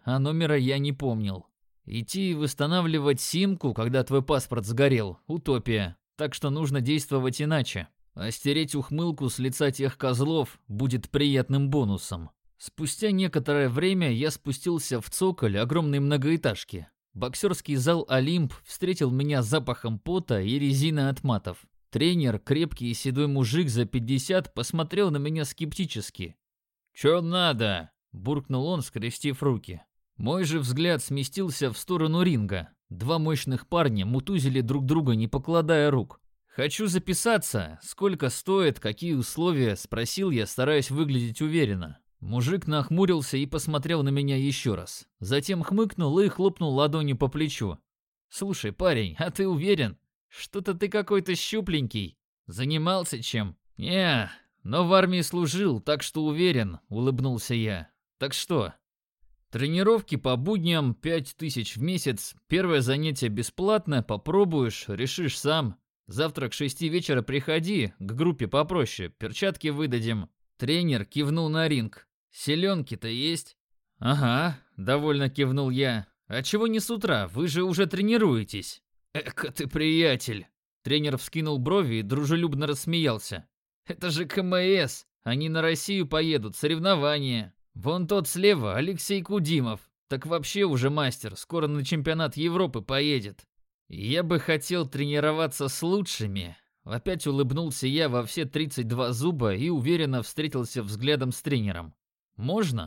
а номера я не помнил. Идти и восстанавливать симку, когда твой паспорт сгорел – утопия, так что нужно действовать иначе. А стереть ухмылку с лица тех козлов будет приятным бонусом. Спустя некоторое время я спустился в цоколь огромной многоэтажки. Боксерский зал «Олимп» встретил меня запахом пота и резины от матов. Тренер, крепкий и седой мужик за 50, посмотрел на меня скептически. «Чё надо?» – буркнул он, скрестив руки. Мой же взгляд сместился в сторону ринга. Два мощных парня мутузили друг друга, не покладая рук. «Хочу записаться. Сколько стоит, какие условия?» – спросил я, стараясь выглядеть уверенно. Мужик нахмурился и посмотрел на меня еще раз. Затем хмыкнул и хлопнул ладонью по плечу. «Слушай, парень, а ты уверен? Что-то ты какой-то щупленький. Занимался чем?» «Не, но в армии служил, так что уверен», — улыбнулся я. «Так что?» «Тренировки по будням 5000 в месяц. Первое занятие бесплатно, попробуешь, решишь сам. Завтра к 6 вечера приходи, к группе попроще, перчатки выдадим». Тренер кивнул на ринг. «Селенки-то есть?» «Ага», — довольно кивнул я. «А чего не с утра? Вы же уже тренируетесь». «Эка ты приятель!» Тренер вскинул брови и дружелюбно рассмеялся. «Это же КМС! Они на Россию поедут, соревнования. Вон тот слева, Алексей Кудимов. Так вообще уже мастер, скоро на чемпионат Европы поедет. Я бы хотел тренироваться с лучшими». Опять улыбнулся я во все 32 зуба и уверенно встретился взглядом с тренером. «Можно?»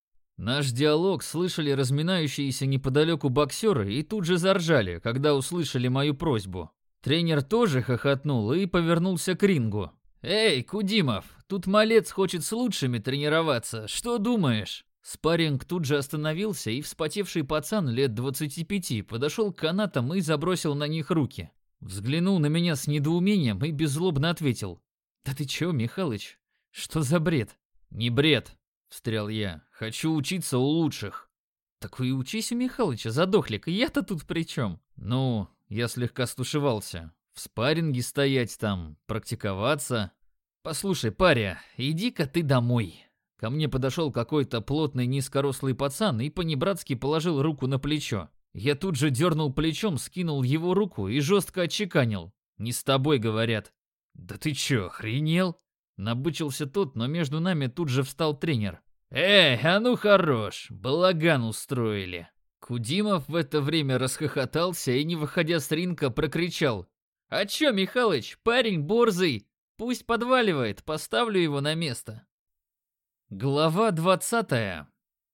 Наш диалог слышали разминающиеся неподалеку боксеры и тут же заржали, когда услышали мою просьбу. Тренер тоже хохотнул и повернулся к рингу. «Эй, Кудимов, тут малец хочет с лучшими тренироваться, что думаешь?» Спарринг тут же остановился, и вспотевший пацан лет 25 подошел к канатам и забросил на них руки. Взглянул на меня с недоумением и беззлобно ответил. «Да ты чё, Михалыч? Что за бред?» «Не бред», — встрял я. «Хочу учиться у лучших». «Так и учись у Михалыча, задохлик, я-то тут при чем?» «Ну, я слегка стушевался. В спарринге стоять там, практиковаться». «Послушай, паря, иди-ка ты домой». Ко мне подошел какой-то плотный низкорослый пацан и понебратски положил руку на плечо. Я тут же дернул плечом, скинул его руку и жестко отчеканил. «Не с тобой, говорят». «Да ты чё, охренел?» Набычился тот, но между нами тут же встал тренер. «Эй, а ну хорош, балаган устроили». Кудимов в это время расхохотался и, не выходя с ринга, прокричал. «А чё, Михалыч, парень борзый, пусть подваливает, поставлю его на место». Глава 20.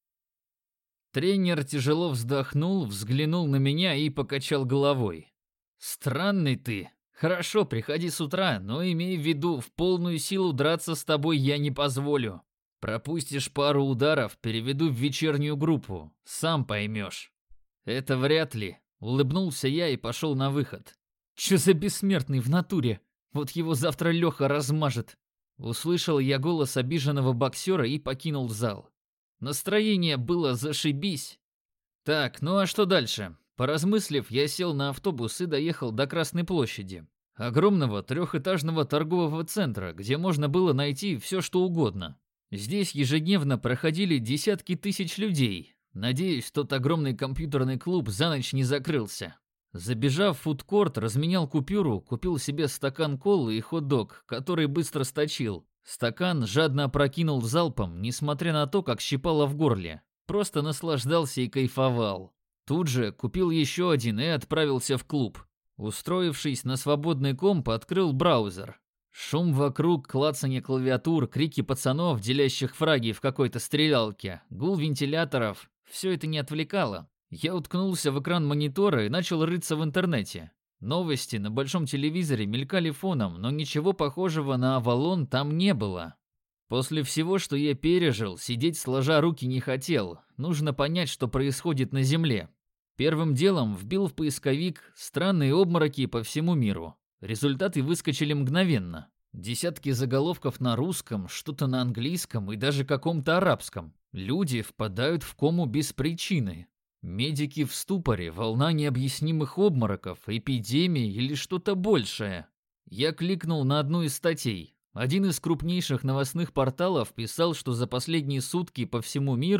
Тренер тяжело вздохнул, взглянул на меня и покачал головой. «Странный ты. Хорошо, приходи с утра, но имей в виду, в полную силу драться с тобой я не позволю. Пропустишь пару ударов, переведу в вечернюю группу, сам поймешь». «Это вряд ли», — улыбнулся я и пошел на выход. «Чё за бессмертный в натуре? Вот его завтра Леха размажет». Услышал я голос обиженного боксера и покинул зал. Настроение было зашибись. Так, ну а что дальше? Поразмыслив, я сел на автобус и доехал до Красной площади. Огромного трехэтажного торгового центра, где можно было найти все, что угодно. Здесь ежедневно проходили десятки тысяч людей. Надеюсь, тот огромный компьютерный клуб за ночь не закрылся. Забежав в фудкорт, разменял купюру, купил себе стакан колы и хот-дог, который быстро сточил. Стакан жадно опрокинул залпом, несмотря на то, как щипало в горле. Просто наслаждался и кайфовал. Тут же купил еще один и отправился в клуб. Устроившись на свободный комп, открыл браузер. Шум вокруг, клацанье клавиатур, крики пацанов, делящих фраги в какой-то стрелялке, гул вентиляторов – все это не отвлекало. Я уткнулся в экран монитора и начал рыться в интернете. Новости на большом телевизоре мелькали фоном, но ничего похожего на Авалон там не было. После всего, что я пережил, сидеть сложа руки не хотел. Нужно понять, что происходит на Земле. Первым делом вбил в поисковик «Странные обмороки по всему миру». Результаты выскочили мгновенно. Десятки заголовков на русском, что-то на английском и даже каком-то арабском. Люди впадают в кому без причины. Медики в ступоре, волна необъяснимых обмороков, эпидемия или что-то большее. Я кликнул на одну из статей. Один из крупнейших новостных порталов писал, что за последние сутки по всему миру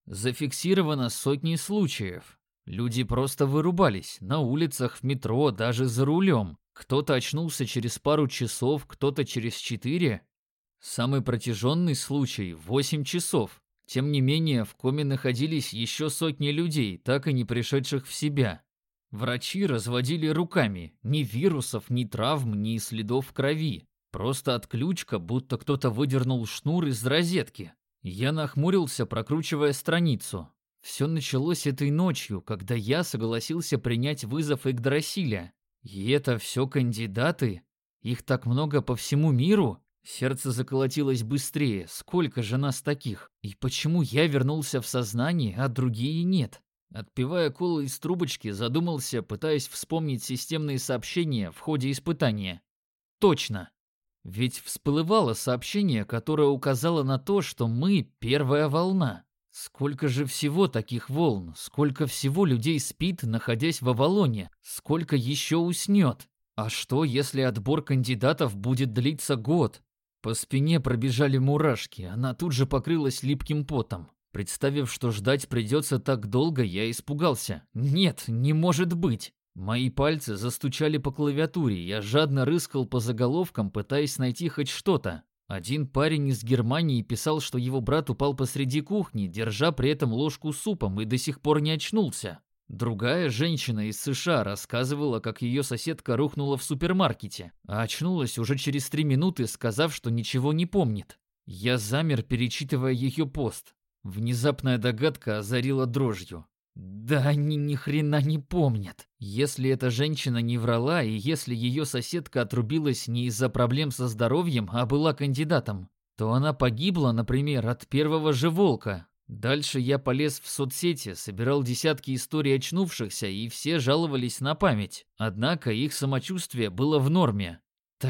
Зафиксировано сотни случаев. Люди просто вырубались на улицах, в метро, даже за рулем. Кто-то очнулся через пару часов, кто-то через 4. Самый протяженный случай – 8 часов. Тем не менее, в коме находились еще сотни людей, так и не пришедших в себя. Врачи разводили руками. Ни вирусов, ни травм, ни следов крови. Просто отключка, будто кто-то выдернул шнур из розетки. Я нахмурился, прокручивая страницу. Все началось этой ночью, когда я согласился принять вызов Игдрасиля. И это все кандидаты? Их так много по всему миру? Сердце заколотилось быстрее. Сколько же нас таких? И почему я вернулся в сознание, а другие нет? Отпивая колу из трубочки, задумался, пытаясь вспомнить системные сообщения в ходе испытания. Точно. Ведь всплывало сообщение, которое указало на то, что мы первая волна. Сколько же всего таких волн, сколько всего людей спит, находясь в Авалоне, сколько еще уснет? А что, если отбор кандидатов будет длиться год? По спине пробежали мурашки, она тут же покрылась липким потом. Представив, что ждать придется так долго, я испугался. Нет, не может быть. Мои пальцы застучали по клавиатуре, я жадно рыскал по заголовкам, пытаясь найти хоть что-то. Один парень из Германии писал, что его брат упал посреди кухни, держа при этом ложку с супом, и до сих пор не очнулся. Другая женщина из США рассказывала, как ее соседка рухнула в супермаркете, а очнулась уже через 3 минуты, сказав, что ничего не помнит. Я замер, перечитывая ее пост. Внезапная догадка озарила дрожью. Да они ни хрена не помнят. Если эта женщина не врала, и если ее соседка отрубилась не из-за проблем со здоровьем, а была кандидатом, то она погибла, например, от первого же волка. Дальше я полез в соцсети, собирал десятки историй очнувшихся, и все жаловались на память. Однако их самочувствие было в норме.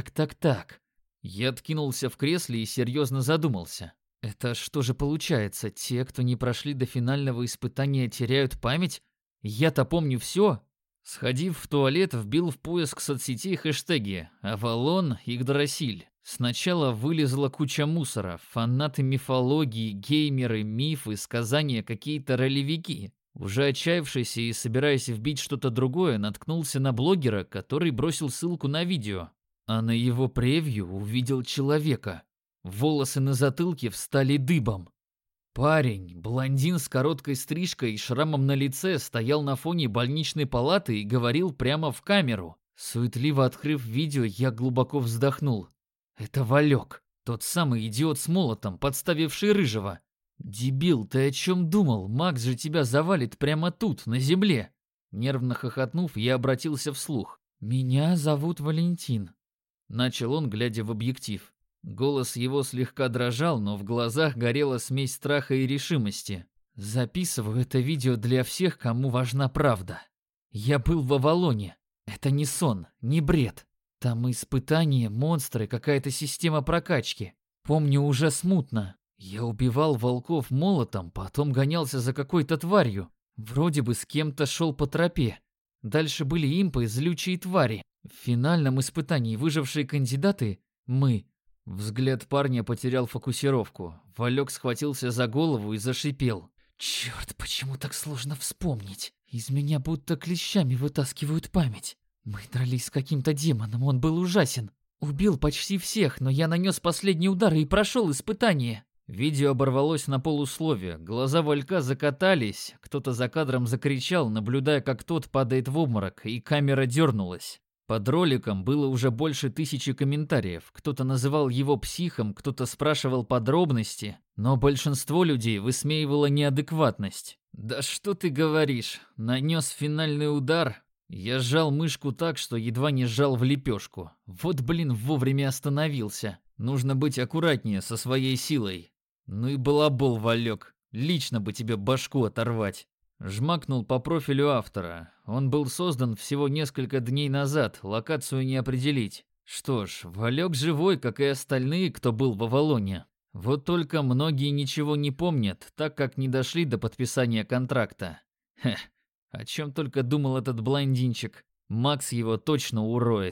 Так. Я откинулся в кресле и серьезно задумался. Это что же получается, те, кто не прошли до финального испытания, теряют память? Я-то помню все. Сходив в туалет, вбил в поиск соцсетей хэштеги «Авалон», «Игдрасиль». Сначала вылезла куча мусора, фанаты мифологии, геймеры, мифы, сказания, какие-то ролевики. Уже отчаявшийся и собираясь вбить что-то другое, наткнулся на блогера, который бросил ссылку на видео. А на его превью увидел человека. Волосы на затылке встали дыбом. Парень, блондин с короткой стрижкой и шрамом на лице, стоял на фоне больничной палаты и говорил прямо в камеру. Суетливо открыв видео, я глубоко вздохнул. Это Валек, тот самый идиот с молотом, подставивший Рыжего. Дебил, ты о чем думал? Макс же тебя завалит прямо тут, на земле. Нервно хохотнув, я обратился вслух. Меня зовут Валентин. Начал он, глядя в объектив. Голос его слегка дрожал, но в глазах горела смесь страха и решимости. Записываю это видео для всех, кому важна правда. Я был в Авалоне. Это не сон, не бред. Там испытания, монстры, какая-то система прокачки. Помню уже смутно. Я убивал волков молотом, потом гонялся за какой-то тварью. Вроде бы с кем-то шел по тропе. Дальше были импы, злючие твари. В финальном испытании выжившие кандидаты – мы. Взгляд парня потерял фокусировку. Валек схватился за голову и зашипел. «Черт, почему так сложно вспомнить? Из меня будто клещами вытаскивают память. Мы дрались с каким-то демоном, он был ужасен. Убил почти всех, но я нанес последний удар и прошел испытание». Видео оборвалось на полуслове. Глаза Валька закатались. Кто-то за кадром закричал, наблюдая, как тот падает в обморок, и камера дернулась. Под роликом было уже больше 1000 комментариев. Кто-то называл его психом, кто-то спрашивал подробности, но большинство людей высмеивало неадекватность. «Да что ты говоришь? Нанес финальный удар?» Я сжал мышку так, что едва не сжал в лепешку. Вот, блин, вовремя остановился. Нужно быть аккуратнее со своей силой. Ну и балабол, Валек. Лично бы тебе башку оторвать. Жмакнул по профилю автора. Он был создан всего несколько дней назад, локацию не определить. Что ж, Валек живой, как и остальные, кто был в Авалоне. Вот только многие ничего не помнят, так как не дошли до подписания контракта. О чем только думал этот блондинчик. Макс его точно уроет.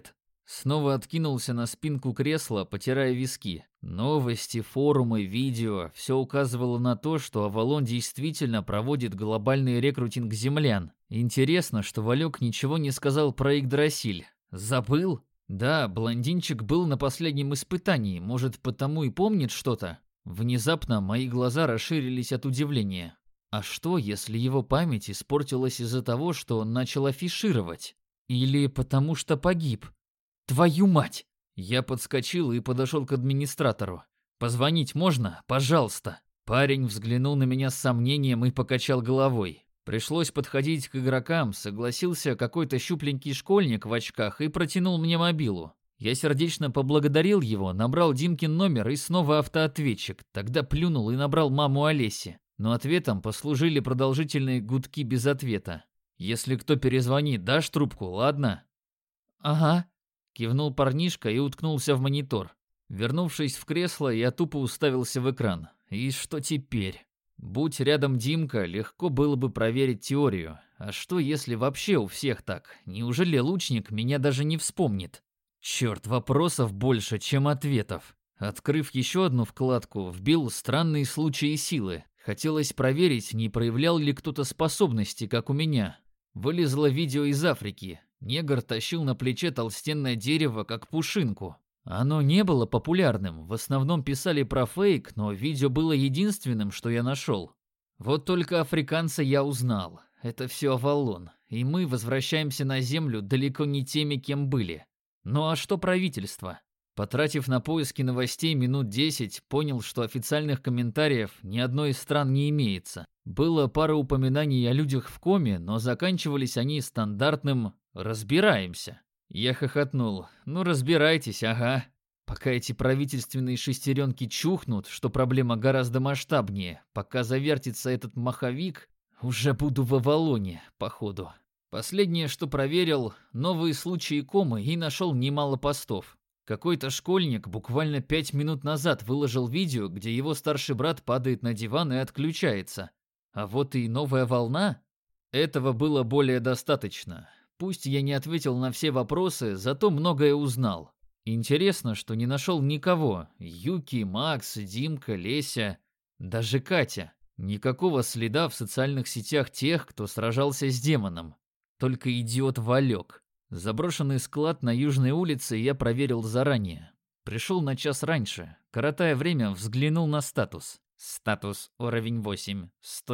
Снова откинулся на спинку кресла, потирая виски. Новости, форумы, видео – все указывало на то, что Авалон действительно проводит глобальный рекрутинг землян. Интересно, что Валек ничего не сказал про Игдрасиль. Забыл? Да, блондинчик был на последнем испытании, может, потому и помнит что-то? Внезапно мои глаза расширились от удивления. А что, если его память испортилась из-за того, что он начал афишировать? Или потому что погиб? Твою мать! Я подскочил и подошел к администратору. «Позвонить можно? Пожалуйста!» Парень взглянул на меня с сомнением и покачал головой. Пришлось подходить к игрокам, согласился какой-то щупленький школьник в очках и протянул мне мобилу. Я сердечно поблагодарил его, набрал Димкин номер и снова автоответчик. Тогда плюнул и набрал маму Олеси. Но ответом послужили продолжительные гудки без ответа. «Если кто перезвонит, дашь трубку, ладно?» «Ага», — кивнул парнишка и уткнулся в монитор. Вернувшись в кресло, я тупо уставился в экран. И что теперь? Будь рядом Димка, легко было бы проверить теорию. А что, если вообще у всех так? Неужели лучник меня даже не вспомнит? Черт, вопросов больше, чем ответов. Открыв еще одну вкладку, вбил странные случаи силы. Хотелось проверить, не проявлял ли кто-то способности, как у меня. Вылезло видео из Африки. Негр тащил на плече толстенное дерево, как пушинку. Оно не было популярным, в основном писали про фейк, но видео было единственным, что я нашел. Вот только африканца я узнал. Это все Авалон, и мы возвращаемся на Землю далеко не теми, кем были. Ну а что правительство? Потратив на поиски новостей минут 10, понял, что официальных комментариев ни одной из стран не имеется. Было пара упоминаний о людях в коме, но заканчивались они стандартным «разбираемся». Я хохотнул. Ну разбирайтесь, ага. Пока эти правительственные шестеренки чухнут, что проблема гораздо масштабнее, пока завертится этот маховик, уже буду в Авалоне, походу. Последнее, что проверил, новые случаи комы и нашел немало постов. Какой-то школьник буквально 5 минут назад выложил видео, где его старший брат падает на диван и отключается. А вот и новая волна. Этого было более достаточно. Пусть я не ответил на все вопросы, зато многое узнал. Интересно, что не нашел никого. Юки, Макс, Димка, Леся, даже Катя. Никакого следа в социальных сетях тех, кто сражался с демоном. Только идиот Валек. Заброшенный склад на Южной улице я проверил заранее. Пришел на час раньше. Коротая время, взглянул на статус. Статус уровень 8.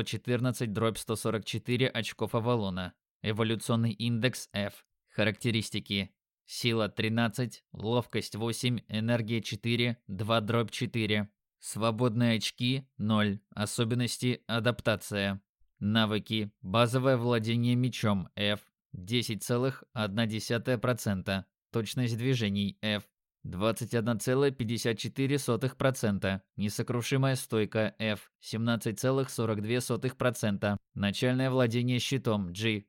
114/144 очков Авалона. Эволюционный индекс F. Характеристики. Сила 13, ловкость 8, энергия 4, 2/4. Свободные очки 0. Особенности адаптация. Навыки. Базовое владение мечом F. 10,1%. Точность движений F. 21,54%. Несокрушимая стойка F. 17,42%. Начальное владение щитом G.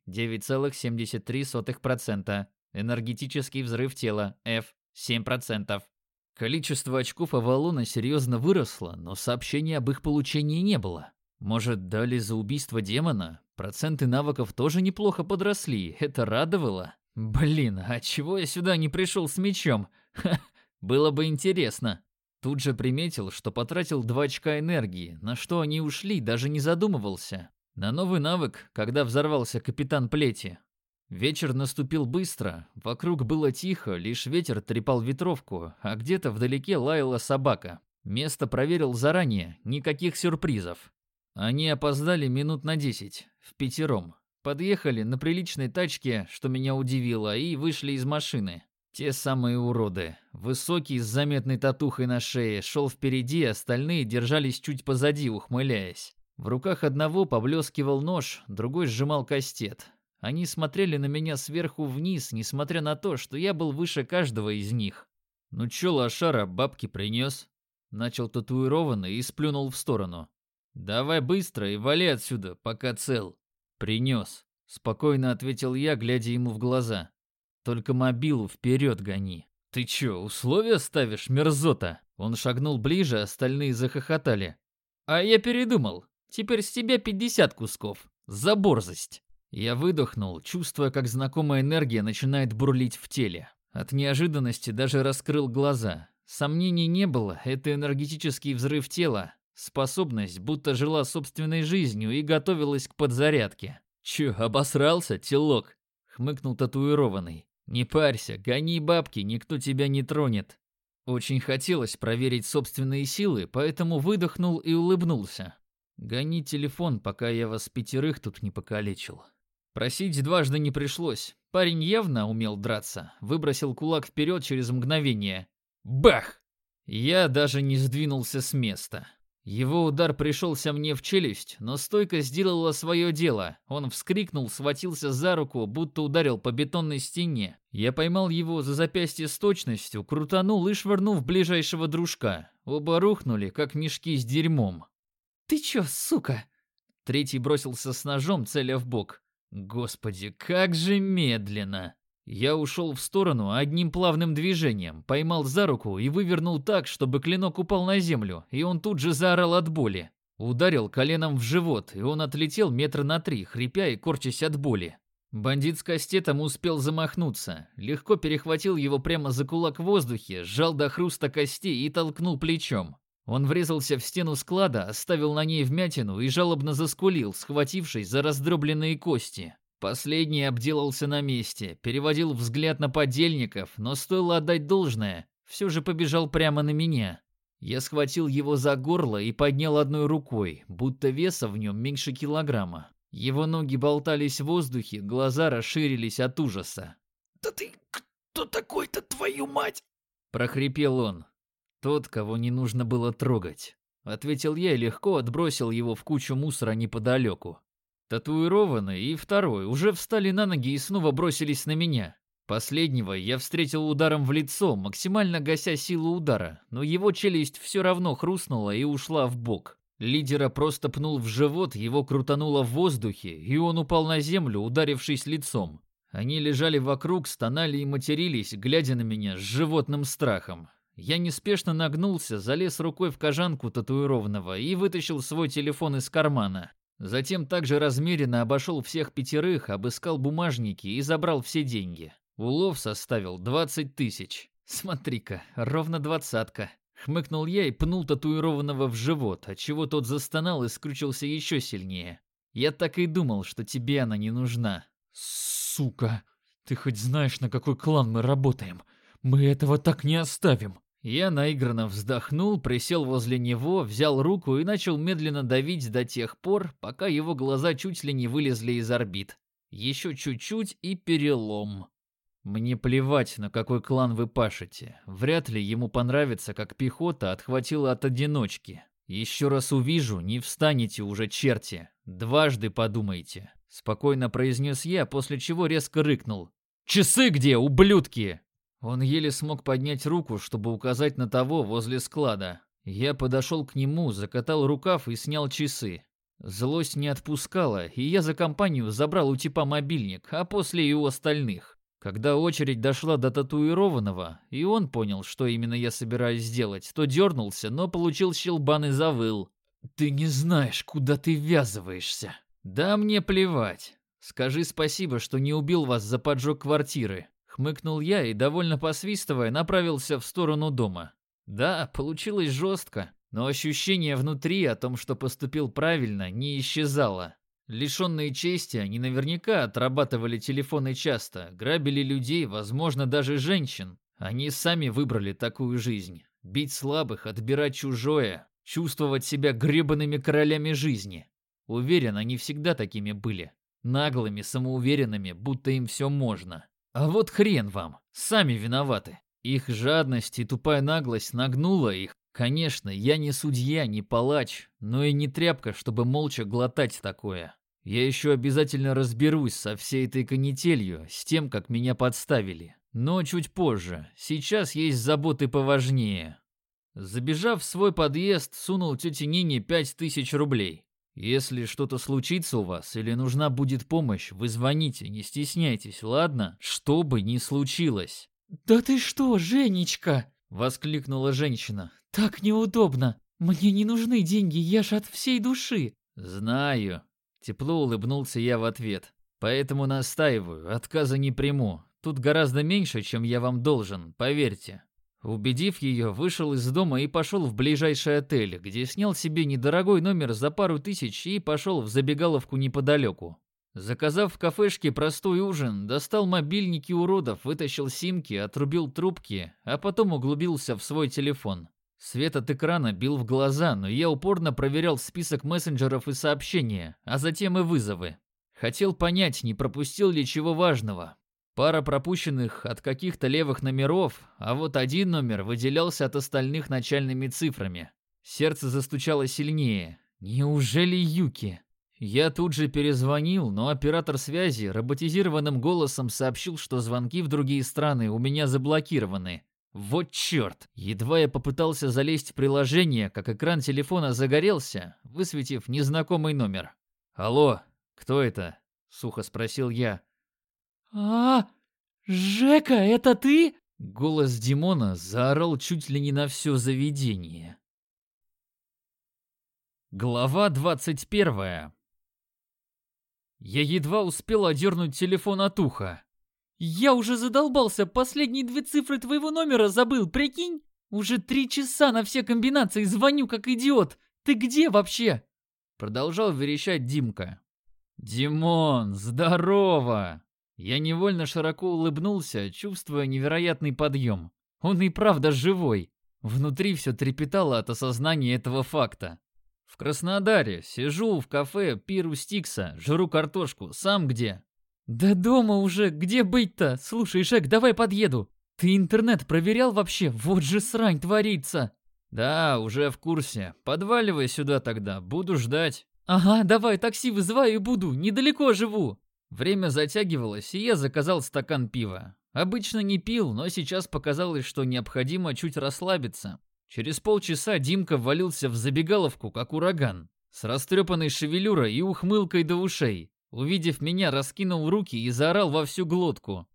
9,73%. Энергетический взрыв тела F. 7%. Количество очков Авалона серьезно выросло, но сообщений об их получении не было. Может, дали за убийство демона? Проценты навыков тоже неплохо подросли, это радовало. Блин, а чего я сюда не пришел с мечом? Ха, было бы интересно. Тут же приметил, что потратил 2 очка энергии, на что они ушли, даже не задумывался. На новый навык, когда взорвался капитан Плети. Вечер наступил быстро, вокруг было тихо, лишь ветер трепал ветровку, а где-то вдалеке лаяла собака. Место проверил заранее, никаких сюрпризов. Они опоздали минут на 10, впятером. Подъехали на приличной тачке, что меня удивило, и вышли из машины. Те самые уроды. Высокий с заметной татухой на шее шел впереди, остальные держались чуть позади, ухмыляясь. В руках одного поблескивал нож, другой сжимал кастет. Они смотрели на меня сверху вниз, несмотря на то, что я был выше каждого из них. «Ну чё, лошара, бабки принес?» Начал татуированный и сплюнул в сторону. «Давай быстро и вали отсюда, пока цел». «Принес», — спокойно ответил я, глядя ему в глаза. «Только мобилу вперед гони». «Ты чё, условия ставишь, мерзота?» Он шагнул ближе, остальные захохотали. «А я передумал. Теперь с тебя 50 кусков. За борзость». Я выдохнул, чувствуя, как знакомая энергия начинает бурлить в теле. От неожиданности даже раскрыл глаза. Сомнений не было, это энергетический взрыв тела. Способность будто жила собственной жизнью и готовилась к подзарядке. «Чё, обосрался, телок?» — хмыкнул татуированный. «Не парься, гони бабки, никто тебя не тронет». Очень хотелось проверить собственные силы, поэтому выдохнул и улыбнулся. «Гони телефон, пока я вас 5 тут не покалечил». Просить дважды не пришлось. Парень явно умел драться. Выбросил кулак вперед через мгновение. Бах! Я даже не сдвинулся с места. Его удар пришелся мне в челюсть, но стойка сделала свое дело. Он вскрикнул, схватился за руку, будто ударил по бетонной стене. Я поймал его за запястье с точностью, крутанул и швырнул в ближайшего дружка. Оба рухнули, как мешки с дерьмом. «Ты чё, сука?» Третий бросился с ножом, целя в бок. Господи, как же медленно! Я ушел в сторону одним плавным движением, поймал за руку и вывернул так, чтобы клинок упал на землю, и он тут же заорал от боли. Ударил коленом в живот, и он отлетел 3 метра, хрипя и корчась от боли. Бандит с кастетом успел замахнуться, легко перехватил его прямо за кулак в воздухе, сжал до хруста костей и толкнул плечом. Он врезался в стену склада, оставил на ней вмятину и жалобно заскулил, схватившись за раздробленные кости. Последний обделался на месте, переводил взгляд на подельников, но стоило отдать должное, все же побежал прямо на меня. Я схватил его за горло и поднял одной рукой, будто веса в нем меньше килограмма. Его ноги болтались в воздухе, глаза расширились от ужаса. «Да ты кто такой-то, твою мать?» – прохрипел он. «Тот, кого не нужно было трогать», — ответил я и легко отбросил его в кучу мусора неподалеку. Татуированный и второй уже встали на ноги и снова бросились на меня. Последнего я встретил ударом в лицо, максимально гася силу удара, но его челюсть все равно хрустнула и ушла в бок. Лидера просто пнул в живот, его крутануло в воздухе, и он упал на землю, ударившись лицом. Они лежали вокруг, стонали и матерились, глядя на меня с животным страхом. Я неспешно нагнулся, залез рукой в кожанку татуированного и вытащил свой телефон из кармана. Затем также размеренно обошел всех 5, обыскал бумажники и забрал все деньги. Улов составил 20 000. Смотри-ка, ровно 20-ка. Хмыкнул я и пнул татуированного в живот, отчего тот застонал и скрючился еще сильнее. Я так и думал, что тебе она не нужна. Сука, ты хоть знаешь, на какой клан мы работаем? Мы этого так не оставим. Я наигранно вздохнул, присел возле него, взял руку и начал медленно давить до тех пор, пока его глаза чуть ли не вылезли из орбит. Еще чуть-чуть и перелом. Мне плевать, на какой клан вы пашете. Вряд ли ему понравится, как пехота отхватила от одиночки. Еще раз увижу, не встанете уже, черти. Дважды подумайте. Спокойно произнес я, после чего резко рыкнул. «Часы где, ублюдки?» Он еле смог поднять руку, чтобы указать на того возле склада. Я подошел к нему, закатал рукав и снял часы. Злость не отпускала, и я за компанию забрал у типа мобильник, а после и у остальных. Когда очередь дошла до татуированного, и он понял, что именно я собираюсь сделать, то дернулся, но получил щелбан и завыл. «Ты не знаешь, куда ты ввязываешься». «Да мне плевать. Скажи спасибо, что не убил вас за поджог квартиры». Хмыкнул я и, довольно посвистывая, направился в сторону дома. Да, получилось жестко, но ощущение внутри о том, что поступил правильно, не исчезало. Лишенные чести, они наверняка отрабатывали телефоны часто, грабили людей, возможно, даже женщин. Они сами выбрали такую жизнь. Бить слабых, отбирать чужое, чувствовать себя гребаными королями жизни. Уверен, они всегда такими были. Наглыми, самоуверенными, будто им все можно. А вот хрен вам, сами виноваты. Их жадность и тупая наглость нагнула их. Конечно, я не судья, не палач, но и не тряпка, чтобы молча глотать такое. Я еще обязательно разберусь со всей этой канителью, с тем, как меня подставили. Но чуть позже, сейчас есть заботы поважнее. Забежав в свой подъезд, сунул тете Нине 5000 рублей. Если что-то случится у вас или нужна будет помощь, вы звоните, не стесняйтесь, ладно? Что бы ни случилось. «Да ты что, Женечка?» — воскликнула женщина. «Так неудобно. Мне не нужны деньги, я ж от всей души». «Знаю». Тепло улыбнулся я в ответ. «Поэтому настаиваю, отказа не приму. Тут гораздо меньше, чем я вам должен, поверьте». Убедив ее, вышел из дома и пошел в ближайший отель, где снял себе недорогой номер за пару тысяч и пошел в забегаловку неподалеку. Заказав в кафешке простой ужин, достал мобильники уродов, вытащил симки, отрубил трубки, а потом углубился в свой телефон. Свет от экрана бил в глаза, но я упорно проверял список мессенджеров и сообщения, а затем и вызовы. Хотел понять, не пропустил ли чего важного. Пара пропущенных от каких-то левых номеров, а вот один номер выделялся от остальных начальными цифрами. Сердце застучало сильнее. Неужели Юки? Я тут же перезвонил, но оператор связи роботизированным голосом сообщил, что звонки в другие страны у меня заблокированы. Вот черт! Едва я попытался залезть в приложение, как экран телефона загорелся, высветив незнакомый номер. «Алло, кто это?» — сухо спросил я. Жека, это ты?» Голос Димона заорал чуть ли не на все заведение. Глава 21. Я едва успел одернуть телефон от уха. «Я уже задолбался, последние 2 цифры твоего номера забыл, прикинь? Уже 3 часа на все комбинации звоню, как идиот. Ты где вообще?» Продолжал верещать Димка. «Димон, здорово!» Я невольно широко улыбнулся, чувствуя невероятный подъем. Он и правда живой. Внутри все трепетало от осознания этого факта. В Краснодаре сижу в кафе Пиру Стикса, жру картошку. Сам где? «Да дома уже, где быть-то? Слушай, Жек, давай подъеду. Ты интернет проверял вообще? Вот же срань творится!» «Да, уже в курсе. Подваливай сюда тогда, буду ждать». «Ага, давай, такси вызываю и буду, недалеко живу». Время затягивалось, и я заказал стакан пива. Обычно не пил, но сейчас показалось, что необходимо чуть расслабиться. Через полчаса Димка ввалился в забегаловку, как ураган, с растрепанной шевелюрой и ухмылкой до ушей. Увидев меня, раскинул руки и заорал во всю глотку.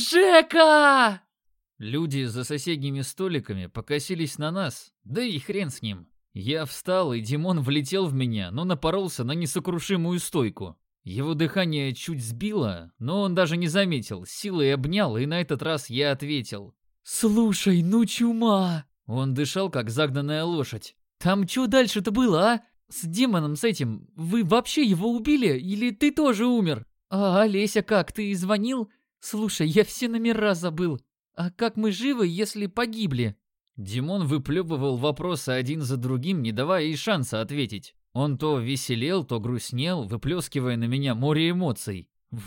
«Жека!» Люди за соседними столиками покосились на нас, да и хрен с ним. Я встал, и Димон влетел в меня, но напоролся на несокрушимую стойку. Его дыхание чуть сбило, но он даже не заметил, силой обнял, и на этот раз я ответил. «Слушай, ну чума!» Он дышал, как загнанная лошадь. «Там что дальше-то было, а? С демоном с этим, вы вообще его убили или ты тоже умер? А Олеся как, ты звонил? Слушай, я все номера забыл. А как мы живы, если погибли?» Димон выплевывал вопросы один за другим, не давая ей шанса ответить. Он то веселел, то грустнел, выплескивая на меня море эмоций.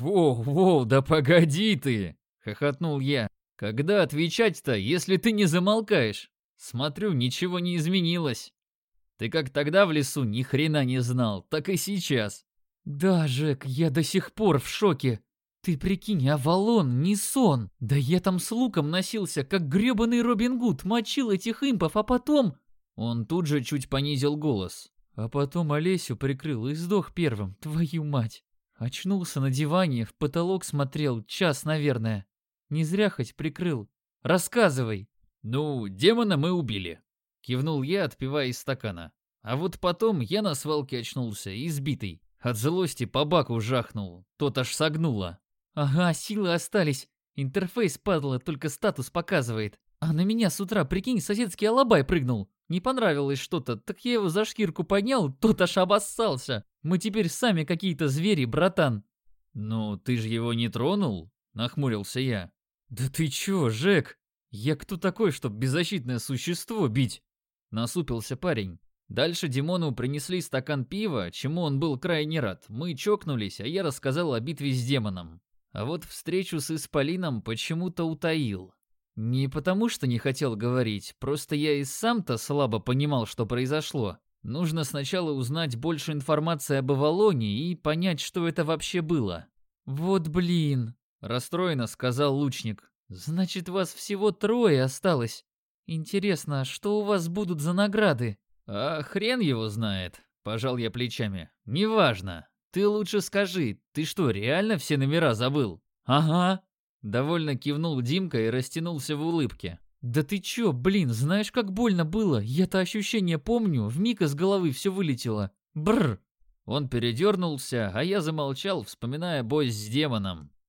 «Воу, да погоди ты!» — хохотнул я. «Когда отвечать-то, если ты не замолкаешь? Смотрю, ничего не изменилось. Ты как тогда в лесу ни хрена не знал, так и сейчас». «Да, Жек, я до сих пор в шоке. Ты прикинь, Авалон, не сон. Да я там с луком носился, как гребаный Робин Гуд, мочил этих импов, а потом...» Он тут же чуть понизил голос. А потом Олесю прикрыл и сдох первым, твою мать. Очнулся на диване, в потолок смотрел, час, наверное. Не зря хоть прикрыл. Рассказывай. «Ну, демона мы убили», — кивнул я, отпивая из стакана. А вот потом я на свалке очнулся, избитый. От злости по баку жахнул, тот аж согнуло. Ага, силы остались. Интерфейс, падла, только статус показывает. А на меня с утра, прикинь, соседский алабай прыгнул. Не понравилось что-то, так я его за шкирку поднял, тот аж обоссался. Мы теперь сами какие-то звери, братан. «Ну, ты же его не тронул?» — нахмурился я. «Да ты чё, Жек? Я кто такой, чтоб беззащитное существо бить?» Насупился парень. Дальше Димону принесли стакан пива, чему он был крайне рад. Мы чокнулись, а я рассказал о битве с демоном. А вот встречу с Исполином почему-то утаил. Не потому что не хотел говорить, просто я и сам-то слабо понимал, что произошло. Нужно сначала узнать больше информации об Авалоне и понять, что это вообще было. «Вот блин», — расстроенно сказал лучник. «Значит, вас всего 3 осталось. Интересно, что у вас будут за награды?» «А хрен его знает», — пожал я плечами. «Неважно. Ты лучше скажи, ты что, реально все номера забыл?» «Ага», — довольно кивнул Димка и растянулся в улыбке. «Да ты чё, блин, знаешь, как больно было? Я-то ощущение помню, вмиг из головы все вылетело. Бррр!» Он передернулся, а я замолчал, вспоминая бой с демоном.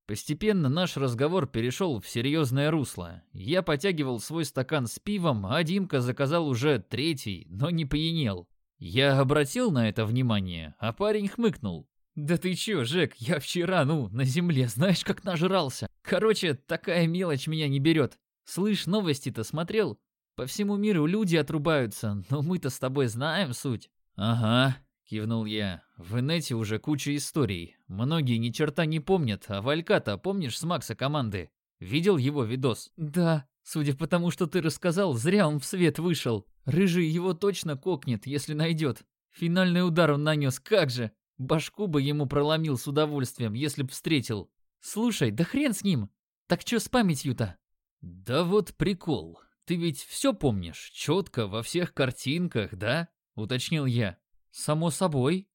Постепенно наш разговор перешел в серьезное русло. Я потягивал свой стакан с пивом, а Димка заказал уже третий, но не пьянел. Я обратил на это внимание, а парень хмыкнул. «Да ты чё, Жек, я вчера, на земле, знаешь, как нажрался. Короче, такая мелочь меня не берет. Слышь, новости-то смотрел? По всему миру люди отрубаются, но мы-то с тобой знаем суть». «Ага», — кивнул я. «В инете уже куча историй. Многие ни черта не помнят, а Валька-то помнишь с Макса команды? Видел его видос?» «Да, судя по тому, что ты рассказал, зря он в свет вышел. Рыжий его точно кокнет, если найдет. Финальный удар он нанес, как же! Башку бы ему проломил с удовольствием, если б встретил. Слушай, да хрен с ним. Так чё с памятью-то?» «Да вот прикол. Ты ведь все помнишь, четко, во всех картинках, да?» — уточнил я. «Само собой».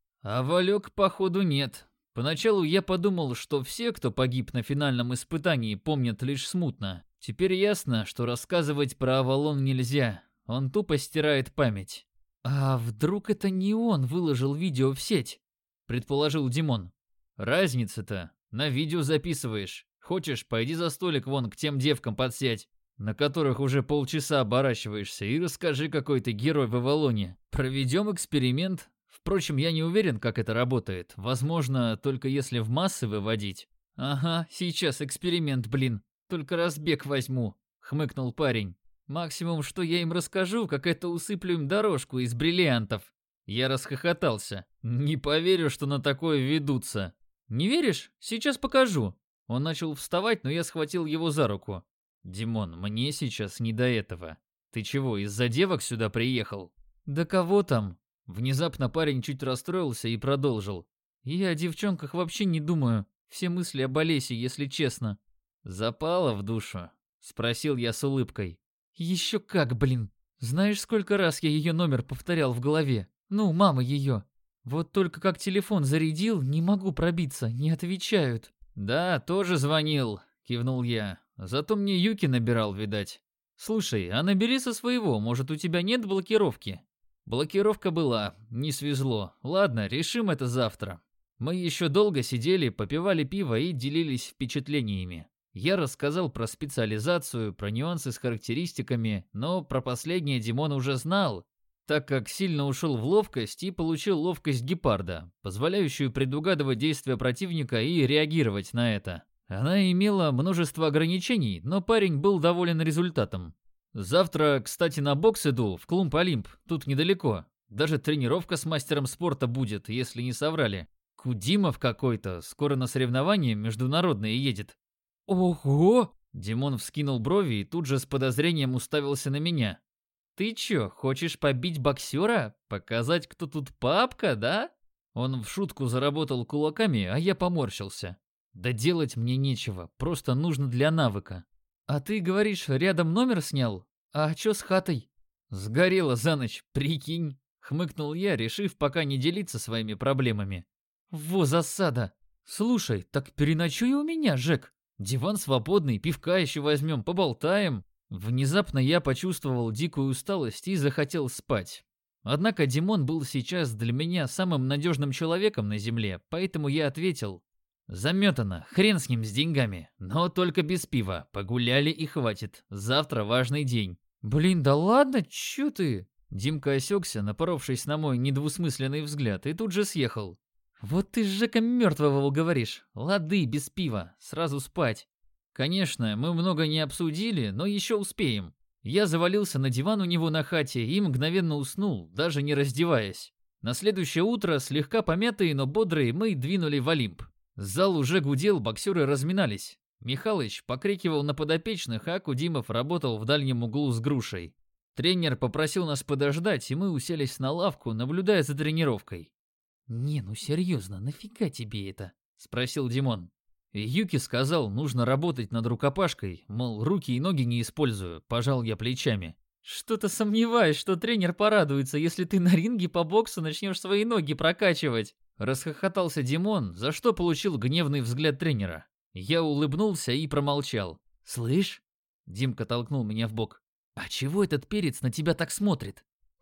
А Валек, походу, нет. Поначалу я подумал, что все, кто погиб на финальном испытании, помнят лишь смутно. Теперь ясно, что рассказывать про Авалон нельзя. Он тупо стирает память. «А вдруг это не он выложил видео в сеть?» — предположил Димон. «Разница-то. На видео записываешь. Хочешь, пойди за столик вон к тем девкам подсядь, на которых уже полчаса оборачиваешься, и расскажи, какой ты герой в Авалоне. Проведем эксперимент. Впрочем, я не уверен, как это работает. Возможно, только если в массы выводить». «Ага, сейчас эксперимент, блин. Только разбег возьму», — хмыкнул парень. «Максимум, что я им расскажу, как это усыплю им дорожку из бриллиантов». Я расхохотался. «Не поверю, что на такое ведутся». «Не веришь? Сейчас покажу». Он начал вставать, но я схватил его за руку. «Димон, мне сейчас не до этого. Ты чего, из-за девок сюда приехал?» «Да кого там?» Внезапно парень чуть расстроился и продолжил. «Я о девчонках вообще не думаю. Все мысли об Олесе, если честно». «Запало в душу?» — спросил я с улыбкой. «Еще как, блин. Знаешь, сколько раз я ее номер повторял в голове? Мама ее. Вот только как телефон зарядил, не могу пробиться, не отвечают». «Да, тоже звонил», — кивнул я. «Зато мне Юки набирал, видать. Слушай, а набери со своего, может, у тебя нет блокировки?» Блокировка была, не свезло. Ладно, решим это завтра. Мы еще долго сидели, попивали пиво и делились впечатлениями. Я рассказал про специализацию, про нюансы с характеристиками, но про последнее Димон уже знал, так как сильно ушел в ловкость и получил ловкость гепарда, позволяющую предугадывать действия противника и реагировать на это. Она имела множество ограничений, но парень был доволен результатом. Завтра, кстати, на бокс иду, в клуб Олимп, тут недалеко. Даже тренировка с мастером спорта будет, если не соврали. Кудимов какой-то, скоро на соревнования международные едет. «Ого!» Димон вскинул брови и тут же с подозрением уставился на меня. «Ты чё, хочешь побить боксера? Показать, кто тут папка, да?» Он в шутку заработал кулаками, а я поморщился. Да делать мне нечего, просто нужно для навыка. «А ты, говоришь, рядом номер снял? А чё с хатой?» «Сгорела за ночь, прикинь», — хмыкнул я, решив пока не делиться своими проблемами. «Во засада! Слушай, так переночуй у меня, Жек. Диван свободный, пивка еще возьмем, поболтаем». Внезапно я почувствовал дикую усталость и захотел спать. Однако Димон был сейчас для меня самым надежным человеком на земле, поэтому я ответил: «Заметано, хрен с ним с деньгами, но только без пива, погуляли и хватит, завтра важный день». «Блин, да ладно, чё ты?» Димка осекся, напоровшись на мой недвусмысленный взгляд, и тут же съехал. «Вот ты с Жеком мертвого говоришь, лады, без пива, сразу спать». Конечно, мы много не обсудили, но еще успеем. Я завалился на диван у него на хате и мгновенно уснул, даже не раздеваясь. На следующее утро, слегка помятые, но бодрые, мы двинули в Олимп. Зал уже гудел, боксеры разминались. Михалыч покрикивал на подопечных, а Кудимов работал в дальнем углу с грушей. Тренер попросил нас подождать, и мы уселись на лавку, наблюдая за тренировкой. «Не, серьезно, нафига тебе это?» — спросил Димон. Юки сказал, нужно работать над рукопашкой, мол, руки и ноги не использую, пожал я плечами. «Что-то сомневаюсь, что тренер порадуется, если ты на ринге по боксу начнешь свои ноги прокачивать». Расхохотался Димон, за что получил гневный взгляд тренера. Я улыбнулся и промолчал. «Слышь?» Димка толкнул меня в бок. «А чего этот перец на тебя так смотрит?»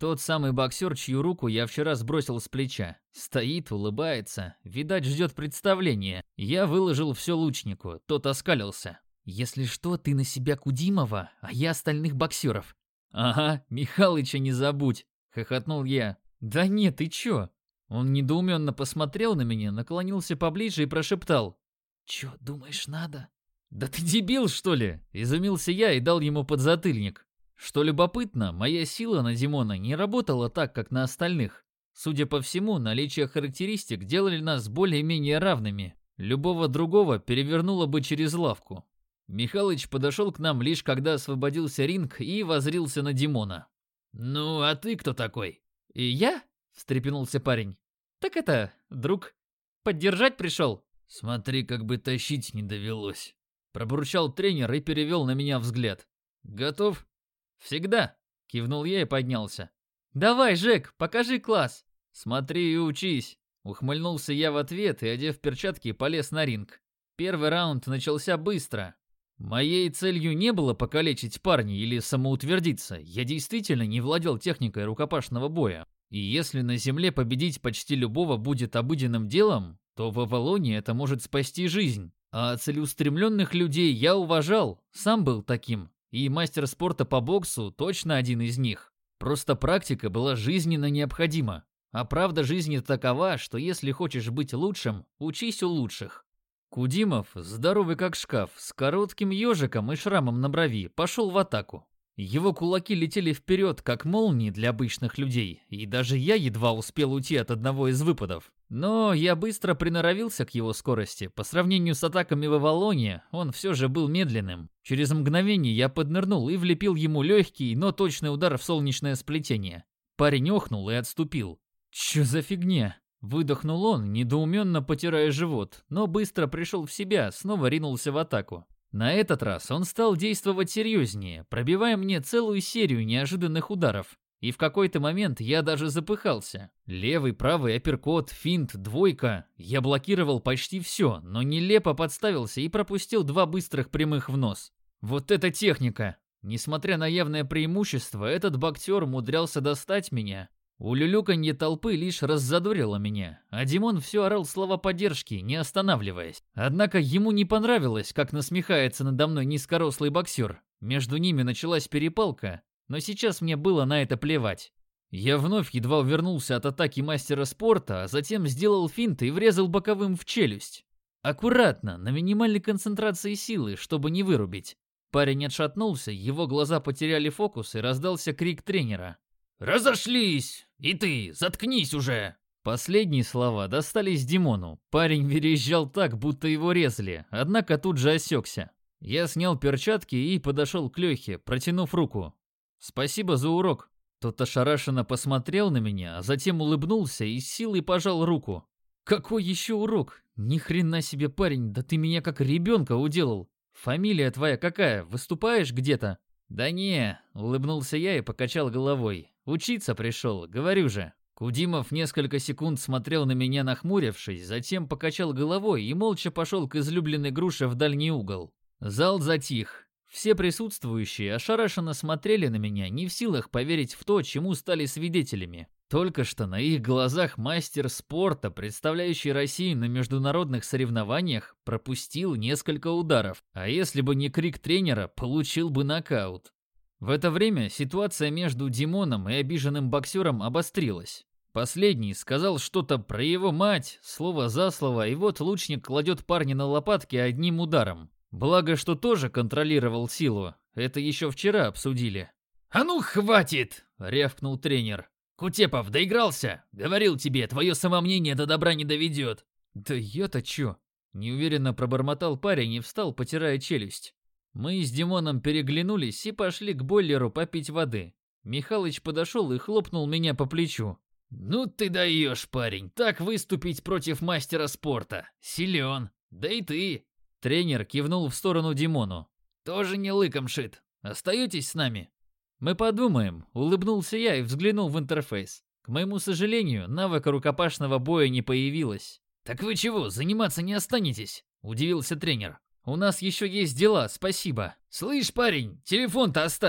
Тот самый боксер, чью руку я вчера сбросил с плеча. Стоит, улыбается, видать, ждет представления. Я выложил все лучнику, тот оскалился. «Если что, ты на себя Кудимова, а я остальных боксеров». «Ага, Михалыча не забудь», — хохотнул я. «Да нет, ты чё?» Он недоуменно посмотрел на меня, наклонился поближе и прошептал. «Чё, думаешь, надо?» «Да ты дебил, что ли?» – изумился я и дал ему подзатыльник. Что любопытно, моя сила на Димона не работала так, как на остальных. Судя по всему, наличие характеристик делали нас более-менее равными. Любого другого перевернуло бы через лавку. Михалыч подошел к нам лишь когда освободился ринг и воззрился на Димона. «Ну, а ты кто такой?» «И я?» – встрепенулся парень. «Так это, друг, поддержать пришел?» «Смотри, как бы тащить не довелось», – пробурчал тренер и перевел на меня взгляд. «Готов?» «Всегда», – кивнул я и поднялся. «Давай, Жек, покажи класс». «Смотри и учись», – ухмыльнулся я в ответ и, одев перчатки, полез на ринг. Первый раунд начался быстро. Моей целью не было покалечить парня или самоутвердиться. Я действительно не владел техникой рукопашного боя. И если на земле победить почти любого будет обыденным делом, то в Авалоне это может спасти жизнь. А целеустремленных людей я уважал, сам был таким. И мастер спорта по боксу точно один из них. Просто практика была жизненно необходима. А правда жизни такова, что если хочешь быть лучшим, учись у лучших. Кудимов, здоровый как шкаф, с коротким ежиком и шрамом на брови, пошел в атаку. Его кулаки летели вперед, как молнии для обычных людей, и даже я едва успел уйти от одного из выпадов. Но я быстро приноровился к его скорости. По сравнению с атаками в Авалоне, он все же был медленным. Через мгновение я поднырнул и влепил ему легкий, но точный удар в солнечное сплетение. Парень охнул и отступил. «Чё за фигня?» Выдохнул он, недоуменно потирая живот, но быстро пришел в себя, снова ринулся в атаку. На этот раз он стал действовать серьезнее, пробивая мне целую серию неожиданных ударов. И в какой-то момент я даже запыхался. Левый, правый, апперкот, финт, двойка. Я блокировал почти все, но нелепо подставился и пропустил два быстрых прямых в нос. Вот это техника! Несмотря на явное преимущество, этот боксер умудрялся достать меня. Улюлюканье толпы лишь раззадорило меня, а Димон все орал слова поддержки, не останавливаясь. Однако ему не понравилось, как насмехается надо мной низкорослый боксер. Между ними началась перепалка, но сейчас мне было на это плевать. Я вновь едва увернулся от атаки мастера спорта, а затем сделал финт и врезал боковым в челюсть. Аккуратно, на минимальной концентрации силы, чтобы не вырубить. Парень отшатнулся, его глаза потеряли фокус и раздался крик тренера. «Разошлись! И ты, заткнись уже!» Последние слова достались Димону. Парень верещал так, будто его резали, однако тут же осекся. Я снял перчатки и подошел к Лехе, протянув руку. «Спасибо за урок». Тот ошарашенно посмотрел на меня, а затем улыбнулся и с силой пожал руку. «Какой еще урок? Ни хрена себе, парень, да ты меня как ребенка уделал. Фамилия твоя какая? Выступаешь где-то?» «Да не», — улыбнулся я и покачал головой. «Учиться пришел, говорю же». Кудимов несколько секунд смотрел на меня, нахмурившись, затем покачал головой и молча пошел к излюбленной груше в дальний угол. Зал затих. Все присутствующие ошарашенно смотрели на меня, не в силах поверить в то, чему стали свидетелями. Только что на их глазах мастер спорта, представляющий Россию на международных соревнованиях, пропустил несколько ударов, а если бы не крик тренера, получил бы нокаут. В это время ситуация между Димоном и обиженным боксером обострилась. Последний сказал что-то про его мать, слово за слово, и вот лучник кладет парня на лопатки одним ударом. Благо, что тоже контролировал силу, это еще вчера обсудили. «А ну хватит!» — рявкнул тренер. «Кутепов, доигрался? Говорил тебе, твое самомнение до добра не доведет». «Да я-то чё?» — неуверенно пробормотал парень и встал, потирая челюсть. Мы с Димоном переглянулись и пошли к бойлеру попить воды. Михалыч подошел и хлопнул меня по плечу. «Ну ты даешь, парень, так выступить против мастера спорта. Силен. Да и ты». Тренер кивнул в сторону Димону. «Тоже не лыком шит. Остаетесь с нами?» «Мы подумаем», — улыбнулся я и взглянул в интерфейс. К моему сожалению, навыка рукопашного боя не появилось. «Так вы чего, заниматься не останетесь?» — удивился тренер. «У нас еще есть дела, спасибо». «Слышь, парень, телефон-то оставь.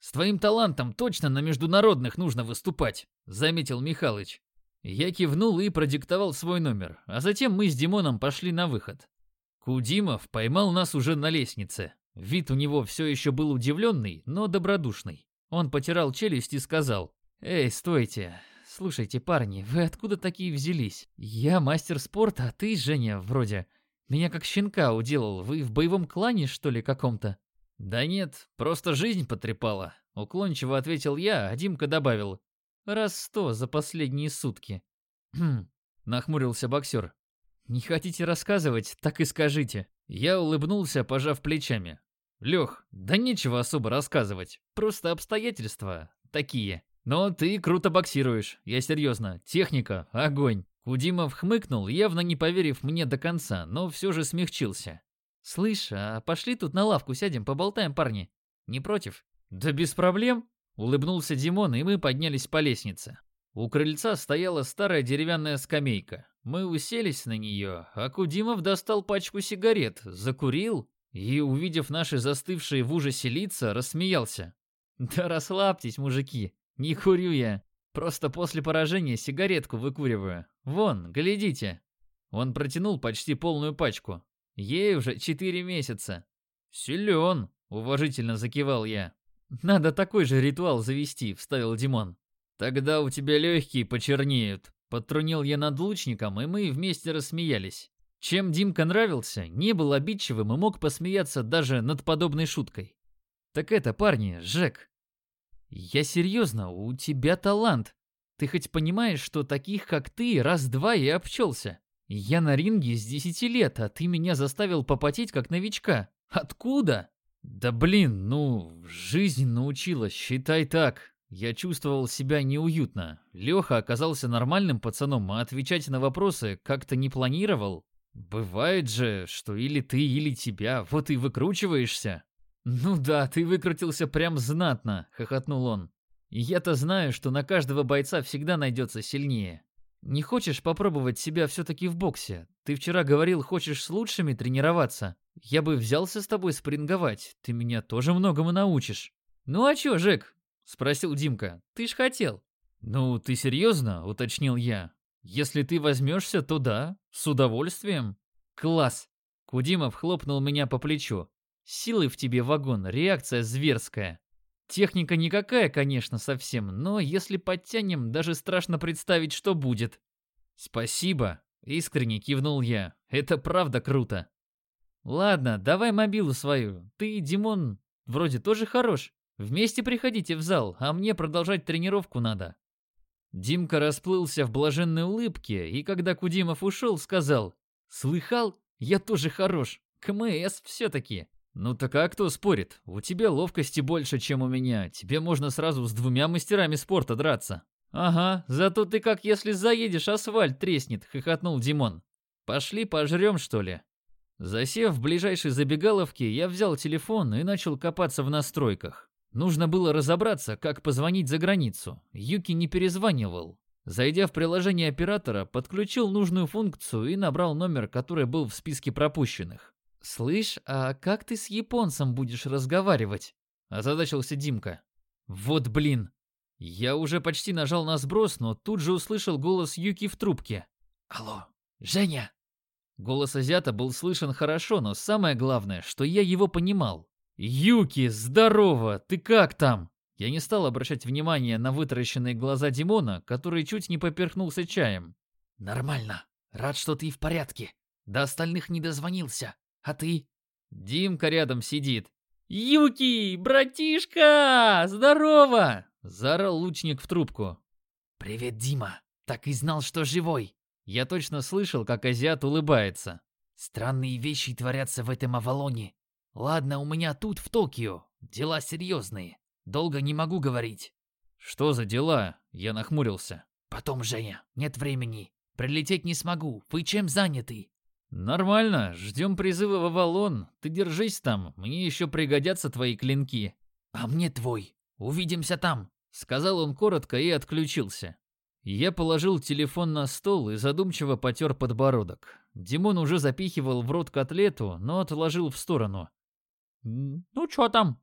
С твоим талантом точно на международных нужно выступать, заметил Михалыч. Я кивнул и продиктовал свой номер, а затем мы с Димоном пошли на выход. Кудимов поймал нас уже на лестнице. Вид у него все еще был удивленный, но добродушный. Он потирал челюсть и сказал: «Эй, стойте. Слушайте, парни, вы откуда такие взялись? Я мастер спорта, а ты, Женя, вроде. Меня как щенка уделал. Вы в боевом клане, что ли, каком-то?» «Да нет, просто жизнь потрепала», — уклончиво ответил я, а Димка добавил: «Раз 100 за последние сутки». «Хм», — нахмурился боксер. «Не хотите рассказывать, так и скажите». Я улыбнулся, пожав плечами. «Лех, да нечего особо рассказывать, просто обстоятельства такие. Но ты круто боксируешь, я серьезно, техника, огонь». Кудимов хмыкнул, явно не поверив мне до конца, но все же смягчился. «Слышь, а пошли тут на лавку сядем, поболтаем, парни? Не против?» «Да без проблем», — улыбнулся Димон, и мы поднялись по лестнице. У крыльца стояла старая деревянная скамейка. Мы уселись на нее, а Кудимов достал пачку сигарет, закурил и, увидев наши застывшие в ужасе лица, рассмеялся. «Да расслабьтесь, мужики, не курю я. Просто после поражения сигаретку выкуриваю. Вон, глядите». Он протянул почти полную пачку. Ей уже 4 месяца. «Силен», — уважительно закивал я. «Надо такой же ритуал завести», — вставил Димон. «Тогда у тебя легкие почернеют», — подтрунил я над лучником, и мы вместе рассмеялись. Чем Димка нравился, не был обидчивым и мог посмеяться даже над подобной шуткой. «Так это, парни, Жек, я серьезно, у тебя талант. Ты хоть понимаешь, что таких, как ты, раз-два и обчелся? Я на ринге с 10 лет, а ты меня заставил попотеть как новичка. Откуда?» «Да блин, ну, жизнь научила, считай так». Я чувствовал себя неуютно. Леха оказался нормальным пацаном, а отвечать на вопросы как-то не планировал. Бывает же, что или ты, или тебя, вот и выкручиваешься. «Ну да, ты выкрутился прям знатно», — хохотнул он. «Я-то знаю, что на каждого бойца всегда найдется сильнее. Не хочешь попробовать себя все-таки в боксе? Ты вчера говорил, хочешь с лучшими тренироваться. Я бы взялся с тобой спарринговать, ты меня тоже многому научишь». «Ну а чё, Жек?» — спросил Димка. «Ты ж хотел». «Ну, ты серьезно?» — уточнил я. «Если ты возьмешься, то да, с удовольствием». «Класс!» — Кудимов хлопнул меня по плечу. «Силы в тебе вагон, реакция зверская. Техника никакая, конечно, совсем, но если подтянем, даже страшно представить, что будет». «Спасибо!» — искренне кивнул я. «Это правда круто». «Ладно, давай мобилу свою. Ты, Димон, вроде тоже хорош. Вместе приходите в зал, а мне продолжать тренировку надо». Димка расплылся в блаженной улыбке, и когда Кудимов ушел, сказал: «Слыхал? Я тоже хорош. КМС все-таки». «Ну так а кто спорит? У тебя ловкости больше, чем у меня. Тебе можно сразу с 2 мастерами спорта драться». «Ага, зато ты как если заедешь, асфальт треснет», — хохотнул Димон. «Пошли пожрем, что ли?» Засев в ближайшей забегаловке, я взял телефон и начал копаться в настройках. Нужно было разобраться, как позвонить за границу. Юки не перезванивал. Зайдя в приложение оператора, подключил нужную функцию и набрал номер, который был в списке пропущенных. «Слышь, а как ты с японцем будешь разговаривать?» – озадачился Димка. «Вот блин!» Я уже почти нажал на сброс, но тут же услышал голос Юки в трубке. «Алло, Женя!» Голос азиата был слышен хорошо, но самое главное, что я его понимал. «Юки, здорово! Ты как там?» Я не стал обращать внимания на вытаращенные глаза Димона, который чуть не поперхнулся чаем. «Нормально. Рад, что ты в порядке. До остальных не дозвонился. А ты?» Димка рядом сидит. «Юки, братишка, здорово!» – заорал лучник в трубку. «Привет, Дима. Так и знал, что живой». Я точно слышал, как азиат улыбается. «Странные вещи творятся в этом Авалоне. Ладно, у меня тут, в Токио. Дела серьезные. Долго не могу говорить». «Что за дела?» – я нахмурился. «Потом, Женя, нет времени. Прилететь не смогу. Вы чем заняты?» «Нормально. Ждем призыва в Авалон. Ты держись там. Мне еще пригодятся твои клинки». «А мне твой. Увидимся там», – сказал он коротко и отключился. Я положил телефон на стол и задумчиво потер подбородок. Димон уже запихивал в рот котлету, но отложил в сторону. «Ну чё там?»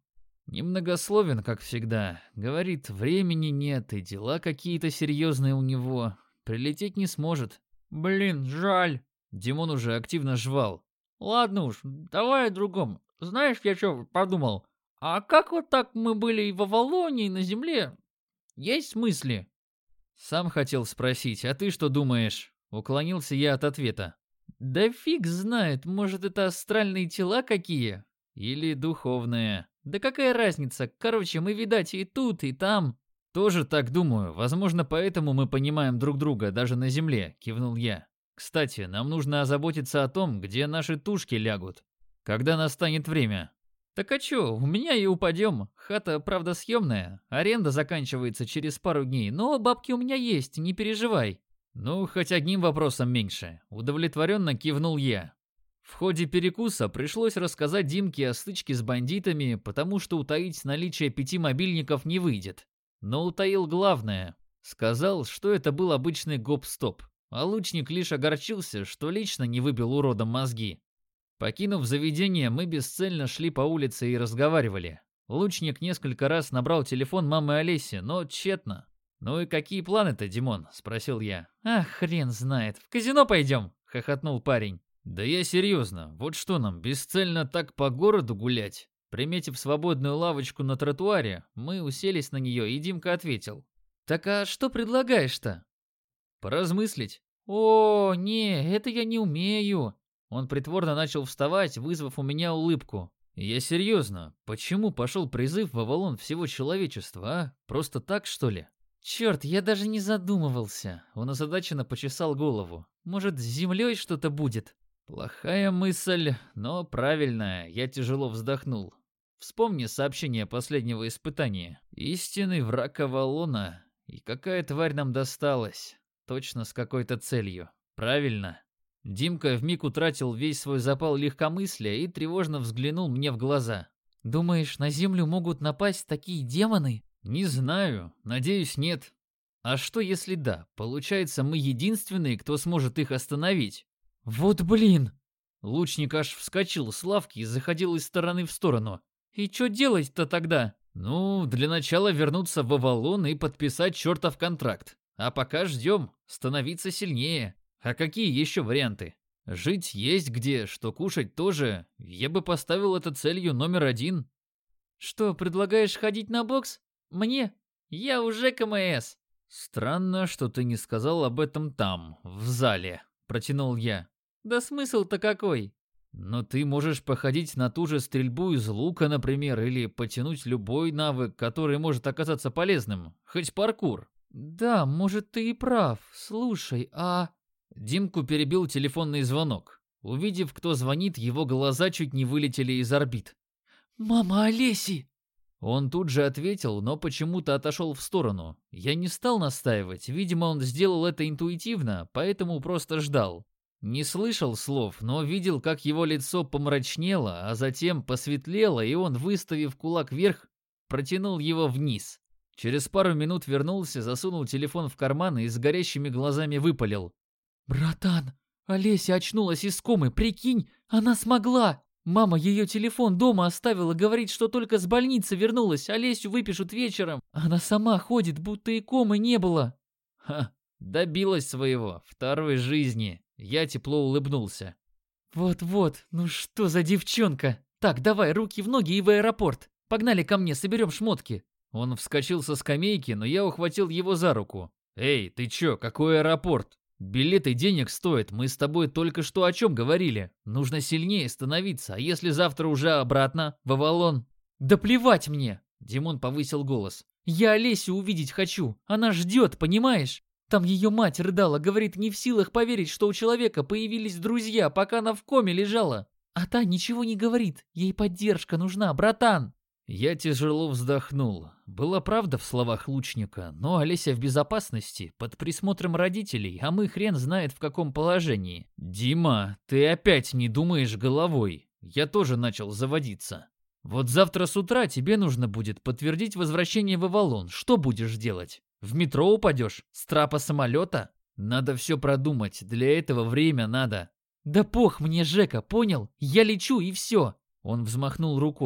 Немногословен, как всегда. Говорит, времени нет и дела какие-то серьезные у него. Прилететь не сможет. Блин, жаль. Димон уже активно жвал. Ладно уж, давай о другом. Знаешь, я что подумал? А как вот так мы были и в Авалоне, и на Земле? Есть мысли? Сам хотел спросить, а ты что думаешь? Уклонился я от ответа. Да фиг знает, может это астральные тела какие? Или духовные. Да какая разница? Короче, мы, видать, и тут, и там. Тоже так думаю. Возможно, поэтому мы понимаем друг друга даже на земле, кивнул я. Кстати, нам нужно озаботиться о том, где наши тушки лягут. Когда настанет время. Так а чё, у меня и упадем. Хата, правда, съемная. Аренда заканчивается через пару дней, но бабки у меня есть, не переживай. Ну, хоть одним вопросом меньше. Удовлетворенно кивнул я. В ходе перекуса пришлось рассказать Димке о стычке с бандитами, потому что утаить наличие 5 мобильников не выйдет. Но утаил главное. Сказал, что это был обычный гоп-стоп, а лучник лишь огорчился, что лично не выбил уродам мозги. Покинув заведение, мы бесцельно шли по улице и разговаривали. Лучник несколько раз набрал телефон мамы Олеси, но тщетно. «Ну и какие планы-то, Димон?» – спросил я. «Ах, хрен знает. В казино пойдем?» – хохотнул парень. «Да я серьезно. Вот что нам, бесцельно так по городу гулять?» Приметив свободную лавочку на тротуаре, мы уселись на нее, и Димка ответил. «Так а что предлагаешь-то?» «Поразмыслить». «О, не, это я не умею». Он притворно начал вставать, вызвав у меня улыбку. «Я серьезно. Почему пошел призыв в Авалон всего человечества, а? Просто так, что ли?» «Черт, я даже не задумывался». Он озадаченно почесал голову. «Может, с землей что-то будет?» «Плохая мысль, но правильная». Я тяжело вздохнул. Вспомни сообщение последнего испытания. Истинный враг Авалона. И какая тварь нам досталась? Точно с какой-то целью. Правильно. Димка вмиг утратил весь свой запал легкомыслия и тревожно взглянул мне в глаза. «Думаешь, на Землю могут напасть такие демоны?» «Не знаю. Надеюсь, нет. А что если да? Получается, мы единственные, кто сможет их остановить». «Вот блин!» Лучник аж вскочил с лавки и заходил из стороны в сторону. «И что делать-то тогда?» «Ну, для начала вернуться в Авалон и подписать чертов контракт. А пока ждем. Становиться сильнее. А какие еще варианты? Жить есть где, что кушать тоже. Я бы поставил это целью номер 1. «Что, предлагаешь ходить на бокс? Мне? Я уже КМС». «Странно, что ты не сказал об этом там, в зале», — протянул я. «Да смысл-то какой?» «Но ты можешь походить на ту же стрельбу из лука, например, или потянуть любой навык, который может оказаться полезным, хоть паркур». «Да, может, ты и прав. Слушай, а...» Димку перебил телефонный звонок. Увидев, кто звонит, его глаза чуть не вылетели из орбит. «Мама Олеси!» Он тут же ответил, но почему-то отошел в сторону. Я не стал настаивать, видимо, он сделал это интуитивно, поэтому просто ждал. Не слышал слов, но видел, как его лицо помрачнело, а затем посветлело, и он, выставив кулак вверх, протянул его вниз. Через пару минут вернулся, засунул телефон в карман и с горящими глазами выпалил. «Братан, Олеся очнулась из комы, прикинь, она смогла! Мама ее телефон дома оставила, говорит, что только с больницы вернулась, Олесю выпишут вечером. Она сама ходит, будто и комы не было». Ха, добилась своего, второй жизни. Я тепло улыбнулся. «Вот-вот, ну что за девчонка? Так, давай, руки в ноги и в аэропорт. Погнали ко мне, соберем шмотки». Он вскочил со скамейки, но я ухватил его за руку. «Эй, ты чё, какой аэропорт? Билеты денег стоят, мы с тобой только что о чем говорили. Нужно сильнее становиться, а если завтра уже обратно, в Авалон?» «Да плевать мне!» Димон повысил голос. «Я Олесю увидеть хочу, она ждет, понимаешь? Там ее мать рыдала, говорит, не в силах поверить, что у человека появились друзья, пока она в коме лежала. А та ничего не говорит, ей поддержка нужна, братан!» Я тяжело вздохнул. Была правда в словах лучника, но Олеся в безопасности, под присмотром родителей, а мы хрен знает в каком положении. «Дима, ты опять не думаешь головой?» Я тоже начал заводиться. «Вот завтра с утра тебе нужно будет подтвердить возвращение в Авалон. Что будешь делать? В метро упадешь? С трапа самолета? Надо все продумать, для этого время надо». «Да пох мне, Жека, понял? Я лечу и все!» Он взмахнул рукой.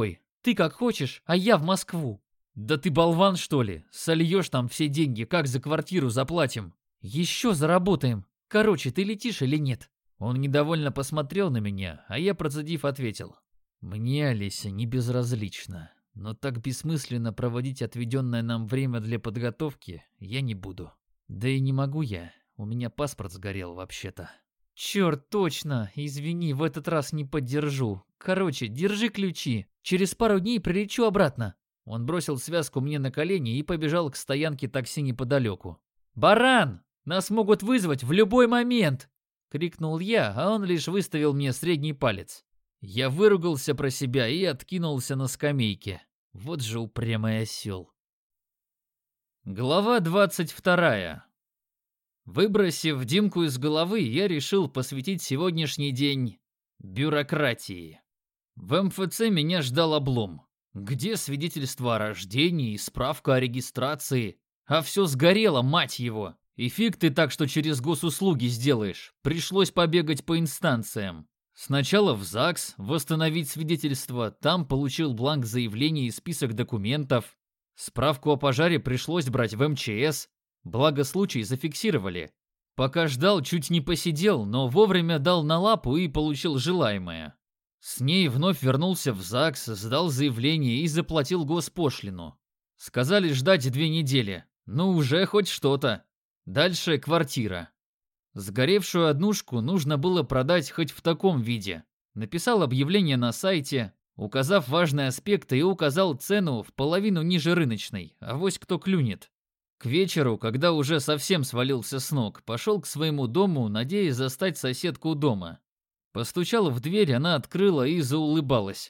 Ты как хочешь, а я в Москву. Да ты болван, что ли? Сольешь там все деньги, как за квартиру заплатим? Еще заработаем. Короче, ты летишь или нет? Он недовольно посмотрел на меня, а я, процедив, ответил. Мне, Олеся, не безразлично, но так бессмысленно проводить отведенное нам время для подготовки я не буду. Да и не могу я, у меня паспорт сгорел вообще-то. Черт, точно. Извини, в этот раз не поддержу. Короче, держи ключи. Через пару дней прилечу обратно. Он бросил связку мне на колени и побежал к стоянке такси неподалеку. «Баран! Нас могут вызвать в любой момент!» — крикнул я, а он лишь выставил мне средний палец. Я выругался про себя и откинулся на скамейке. Вот же упрямый осел. Глава 22. Выбросив Димку из головы, я решил посвятить сегодняшний день бюрократии. В МФЦ меня ждал облом. Где свидетельство о рождении и справка о регистрации? А все сгорело, мать его. И фиг ты так, что через госуслуги сделаешь. Пришлось побегать по инстанциям. Сначала в ЗАГС восстановить свидетельство, там получил бланк заявления и список документов. Справку о пожаре пришлось брать в МЧС, благо случай зафиксировали. Пока ждал, чуть не посидел, но вовремя дал на лапу и получил желаемое. С ней вновь вернулся в ЗАГС, сдал заявление и заплатил госпошлину. Сказали ждать 2 недели, ну уже хоть что-то. Дальше квартира. Сгоревшую однушку нужно было продать хоть в таком виде. Написал объявление на сайте, указав важные аспекты и указал цену в половину ниже рыночной, авось кто клюнет. К вечеру, когда уже совсем свалился с ног, пошел к своему дому, надеясь застать соседку у дома. Постучал в дверь, она открыла и заулыбалась.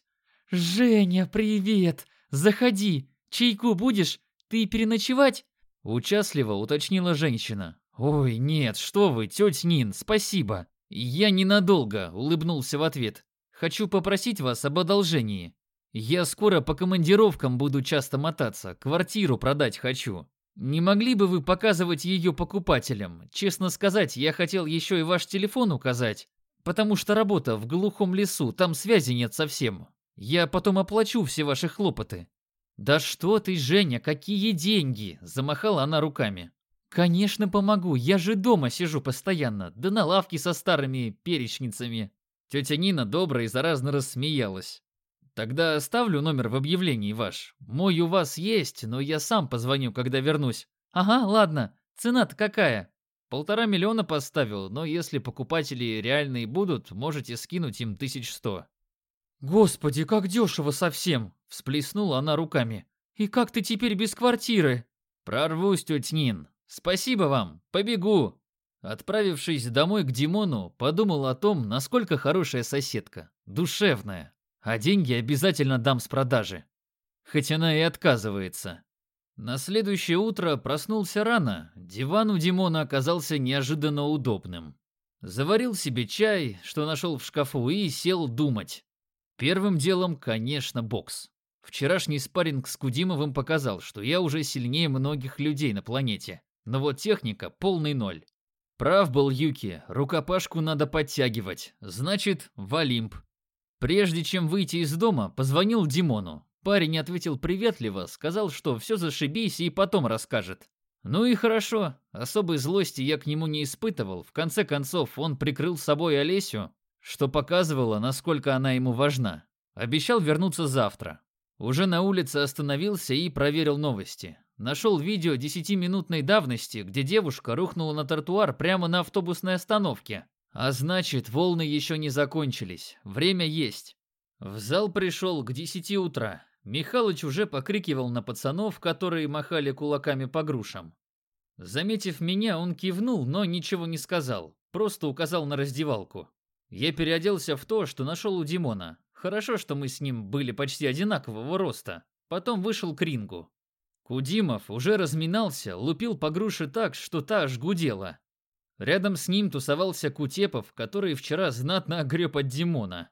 «Женя, привет! Заходи! Чайку будешь? Ты переночевать?» Участливо уточнила женщина. «Ой, нет, что вы, тетя Нин, спасибо. Я ненадолго», — улыбнулся в ответ. «Хочу попросить вас об одолжении. Я скоро по командировкам буду часто мотаться, квартиру продать хочу. Не могли бы вы показывать ее покупателям? Честно сказать, я хотел еще и ваш телефон указать, потому что работа в глухом лесу, там связи нет совсем. Я потом оплачу все ваши хлопоты». «Да что ты, Женя, какие деньги?» – замахала она руками. «Конечно помогу, я же дома сижу постоянно, да на лавке со старыми перечницами». Тетя Нина добро и заразно рассмеялась. «Тогда оставлю номер в объявлении ваш. Мой у вас есть, но я сам позвоню, когда вернусь». «Ага, ладно. Цена-то какая?» 1,5 миллиона поставил, но если покупатели реальные будут, можете скинуть им 1100. «Господи, как дешево совсем!» – всплеснула она руками. «И как ты теперь без квартиры?» «Прорвусь, тетя Нин. Спасибо вам, побегу». Отправившись домой к Димону, подумал о том, насколько хорошая соседка, душевная. А деньги обязательно дам с продажи. Хоть она и отказывается. На следующее утро проснулся рано. Диван у Димона оказался неожиданно удобным. Заварил себе чай, что нашел в шкафу, и сел думать. Первым делом, конечно, бокс. Вчерашний спарринг с Кудимовым показал, что я уже сильнее многих людей на планете. Но вот техника — полный ноль. Прав был Юки, рукопашку надо подтягивать. Значит, в Олимп. Прежде чем выйти из дома, позвонил Димону. Парень ответил приветливо, сказал, что все зашибись и потом расскажет. Ну и хорошо, особой злости я к нему не испытывал. В конце концов, он прикрыл собой Олесю, что показывало, насколько она ему важна. Обещал вернуться завтра. Уже на улице остановился и проверил новости. Нашел видео 10-минутной давности, где девушка рухнула на тротуар прямо на автобусной остановке. А значит, волны еще не закончились. Время есть. В зал пришел к 10 утра. Михалыч уже покрикивал на пацанов, которые махали кулаками по грушам. Заметив меня, он кивнул, но ничего не сказал. Просто указал на раздевалку. Я переоделся в то, что нашел у Димона. Хорошо, что мы с ним были почти одинакового роста. Потом вышел к рингу. Кудимов уже разминался, лупил по груше так, что та аж гудела. Рядом с ним тусовался Кутепов, который вчера знатно огреб от Димона.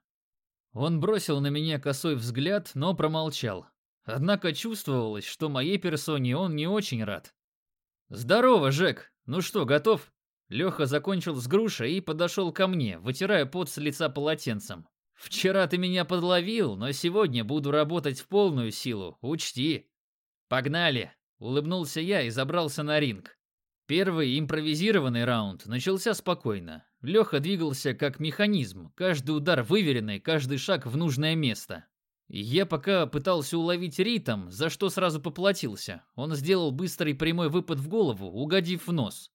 Он бросил на меня косой взгляд, но промолчал. Однако чувствовалось, что моей персоне он не очень рад. «Здорово, Жек! Ну что, готов?» Леха закончил с грушей и подошел ко мне, вытирая пот с лица полотенцем. Вчера ты меня подловил, но сегодня буду работать в полную силу, учти. Погнали, улыбнулся я и забрался на ринг. Первый импровизированный раунд начался спокойно. Леха двигался как механизм, каждый удар выверенный, каждый шаг в нужное место. Я пока пытался уловить ритм, за что сразу поплатился. Он сделал быстрый прямой выпад в голову, угодив в нос.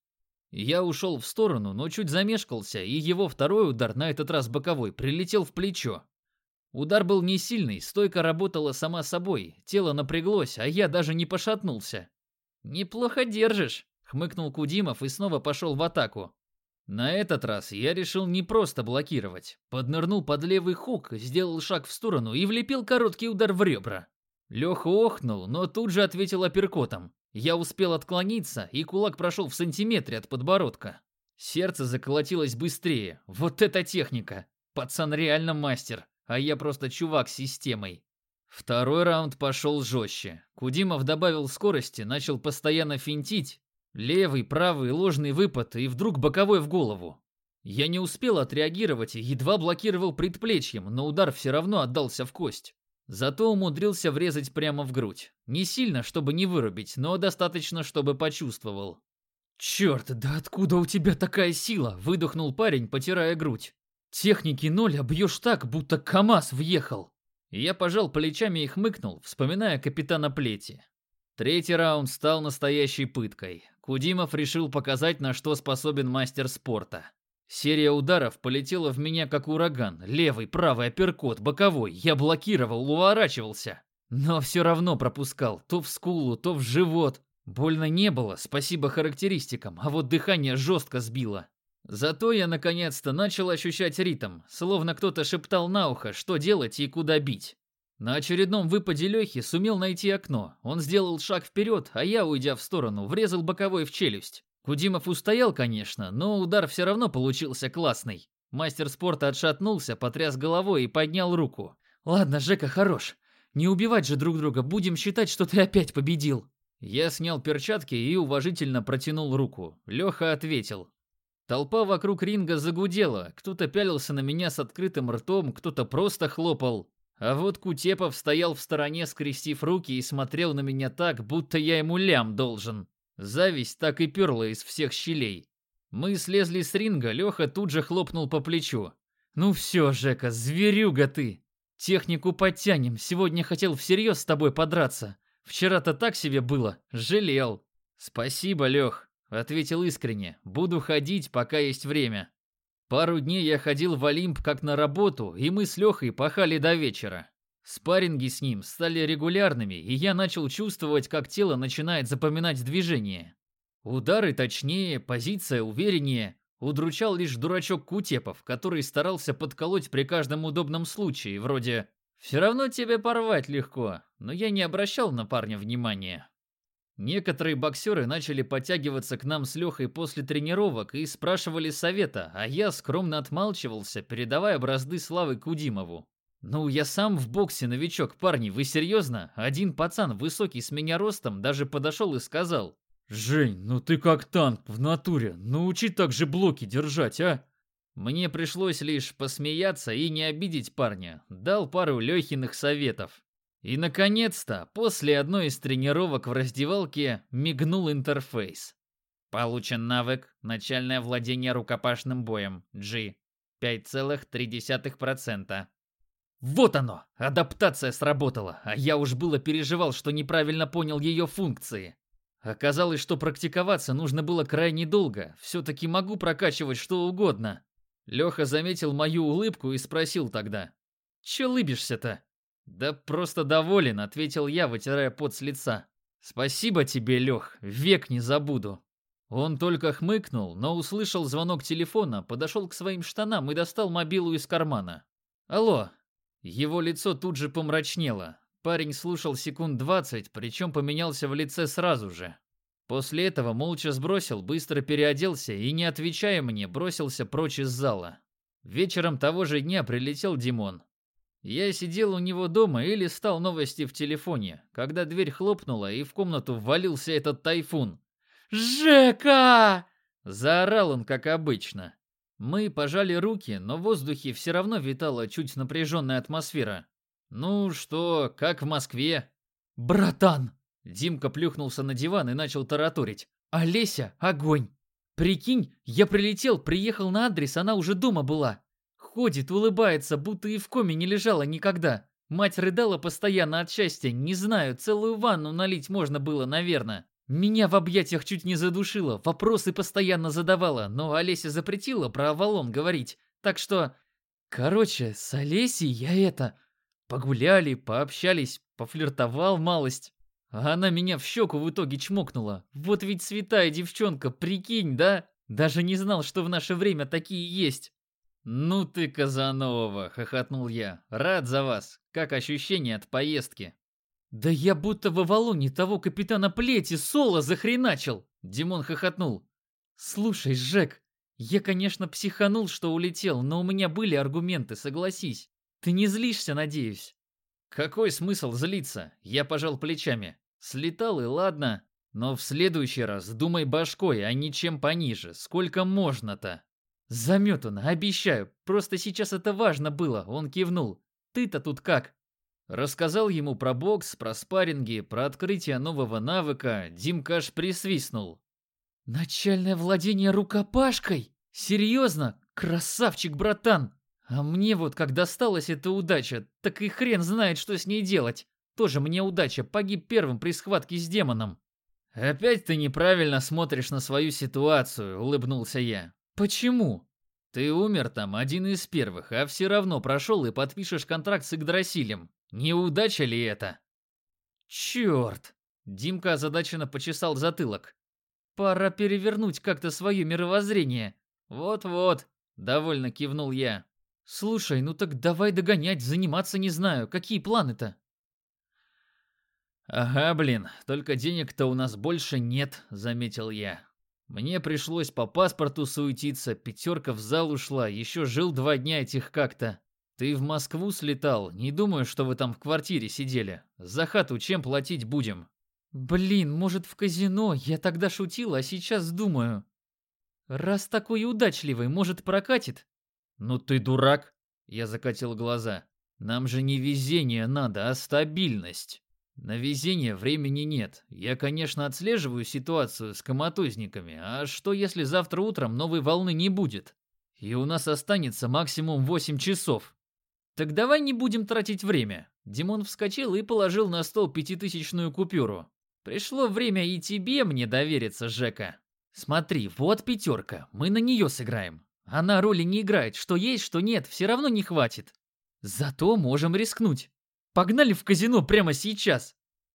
Я ушел в сторону, но чуть замешкался, и его второй удар, на этот раз боковой, прилетел в плечо. Удар был не сильный, стойка работала сама собой, тело напряглось, а я даже не пошатнулся. «Неплохо держишь», — хмыкнул Кудимов и снова пошел в атаку. На этот раз я решил не просто блокировать. Поднырнул под левый хук, сделал шаг в сторону и влепил короткий удар в ребра. Леха охнул, но тут же ответил апперкотом. Я успел отклониться, и кулак прошел в сантиметре от подбородка. Сердце заколотилось быстрее. Вот это техника! Пацан реально мастер, а я просто чувак с системой. Второй раунд пошел жестче. Кудимов добавил скорости, начал постоянно финтить. Левый, правый, ложный выпад и вдруг боковой в голову. Я не успел отреагировать и едва блокировал предплечьем, но удар все равно отдался в кость. Зато умудрился врезать прямо в грудь. Не сильно, чтобы не вырубить, но достаточно, чтобы почувствовал. «Черт, да откуда у тебя такая сила?» – выдохнул парень, потирая грудь. «Техники ноль, а бьешь так, будто КамАЗ въехал». Я пожал плечами и хмыкнул, вспоминая капитана Плети. Третий раунд стал настоящей пыткой. Кудимов решил показать, на что способен мастер спорта. Серия ударов полетела в меня как ураган. Левый, правый, апперкот, боковой. Я блокировал, уворачивался. Но все равно пропускал. То в скулу, то в живот. Больно не было, спасибо характеристикам, а вот дыхание жестко сбило. Зато я наконец-то начал ощущать ритм, словно кто-то шептал на ухо, что делать и куда бить. На очередном выпаде Лехи сумел найти окно. Он сделал шаг вперед, а я, уйдя в сторону, врезал боковой в челюсть. Кудимов устоял, конечно, но удар все равно получился классный. Мастер спорта отшатнулся, потряс головой и поднял руку. «Ладно, Жека, хорош. Не убивать же друг друга, будем считать, что ты опять победил». Я снял перчатки и уважительно протянул руку. Леха ответил. Толпа вокруг ринга загудела, кто-то пялился на меня с открытым ртом, кто-то просто хлопал. А вот Кутепов стоял в стороне, скрестив руки и смотрел на меня так, будто я ему лям должен. Зависть так и перла из всех щелей. Мы слезли с ринга, Леха тут же хлопнул по плечу. «Ну все, Жека, зверюга ты! Технику подтянем, сегодня хотел всерьез с тобой подраться. Вчера-то так себе было, жалел». «Спасибо, Лех», — ответил искренне, «буду ходить, пока есть время». Пару дней я ходил в Олимп как на работу, и мы с Лехой пахали до вечера. Спарринги с ним стали регулярными, и я начал чувствовать, как тело начинает запоминать движение. Удары точнее, позиция увереннее. Удручал лишь дурачок Кутепов, который старался подколоть при каждом удобном случае, вроде «все равно тебе порвать легко», но я не обращал на парня внимания. Некоторые боксеры начали подтягиваться к нам с Лехой после тренировок и спрашивали совета, а я скромно отмалчивался, передавая бразды славы Кудимову. «Ну, я сам в боксе новичок, парни, вы серьезно?» Один пацан, высокий с меня ростом, даже подошел и сказал: «Жень, ну ты как танк в натуре, научи так же блоки держать, а?» Мне пришлось лишь посмеяться и не обидеть парня, дал пару Лехиных советов. И, наконец-то, после одной из тренировок в раздевалке мигнул интерфейс. Получен навык «Начальное владение рукопашным боем» G. 5,3%. Вот оно! Адаптация сработала, а я уж было переживал, что неправильно понял ее функции. Оказалось, что практиковаться нужно было крайне долго, все-таки могу прокачивать что угодно. Леха заметил мою улыбку и спросил тогда: «Че улыбишься-то?» «Да просто доволен», — ответил я, вытирая пот с лица. «Спасибо тебе, Лех, век не забуду». Он только хмыкнул, но услышал звонок телефона, подошел к своим штанам и достал мобилу из кармана. «Алло». Его лицо тут же помрачнело. Парень слушал секунд 20, причем поменялся в лице сразу же. После этого молча сбросил, быстро переоделся и, не отвечая мне, бросился прочь из зала. Вечером того же дня прилетел Димон. Я сидел у него дома и листал новости в телефоне, когда дверь хлопнула и в комнату ввалился этот тайфун. «Жека!» – заорал он, как обычно. Мы пожали руки, но в воздухе все равно витала чуть напряженная атмосфера. «Ну что, как в Москве?» «Братан!» Димка плюхнулся на диван и начал тараторить. «Олеся, огонь! Прикинь, я прилетел, приехал на адрес, она уже дома была. Ходит, улыбается, будто и в коме не лежала никогда. Мать рыдала постоянно от счастья, не знаю, целую ванну налить можно было, наверное. Меня в объятиях чуть не задушила, вопросы постоянно задавала, но Олеся запретила про Авалон говорить. Так что... Короче, с Олесей я погуляли, пообщались, пофлиртовал малость. А она меня в щеку в итоге чмокнула. Вот ведь святая девчонка, прикинь, да? Даже не знал, что в наше время такие есть. «Ну ты, Казанова!» — хохотнул я. «Рад за вас. Как ощущение от поездки?» Да я будто в Авалоне того капитана Плети соло захреначил. Димон хохотнул. Слушай, Жек, я, конечно, психанул, что улетел, но у меня были аргументы, согласись. Ты не злишься, надеюсь? «Какой смысл злиться?» Я пожал плечами. «Слетал и ладно. Но в следующий раз думай башкой, а не чем пониже. Сколько можно-то?» Заметано, обещаю. Просто сейчас это важно было, он кивнул. Ты-то тут как? Рассказал ему про бокс, про спарринги, про открытие нового навыка. Димка аж присвистнул. Начальное владение рукопашкой? Серьезно? Красавчик, братан! А мне вот как досталась эта удача, так и хрен знает, что с ней делать. Тоже мне удача, погиб первым при схватке с демоном. «Опять ты неправильно смотришь на свою ситуацию», — улыбнулся я. Почему? «Ты умер там один из первых, а все равно прошел и подпишешь контракт с Игдрасилем. Неудача ли это?» Черт! Димка озадаченно почесал затылок. Пора перевернуть как-то свое мировоззрение. «Вот-вот», — довольно кивнул я. Слушай, ну так давай догонять, заниматься не знаю. Какие планы-то? «Ага, блин, только денег-то у нас больше нет», — заметил я. «Мне пришлось по паспорту суетиться, пятерка в зал ушла, еще жил 2 дня этих как-то. Ты в Москву слетал, не думаю, что вы там в квартире сидели. За хату чем платить будем?» Блин, может в казино? Я тогда шутил, а сейчас думаю. Раз такой удачливый, может прокатит? «Ну ты дурак!» — я закатил глаза. «Нам же не везение надо, а стабильность. На везение времени нет. Я, конечно, отслеживаю ситуацию с коматозниками, а что если завтра утром новой волны не будет? И у нас останется максимум 8 часов». Так давай не будем тратить время. Димон вскочил и положил на стол 5000-ную купюру. Пришло время и тебе мне довериться, Жека. Смотри, вот пятерка, мы на нее сыграем. Она роли не играет, что есть, что нет, все равно не хватит. Зато можем рискнуть. Погнали в казино прямо сейчас.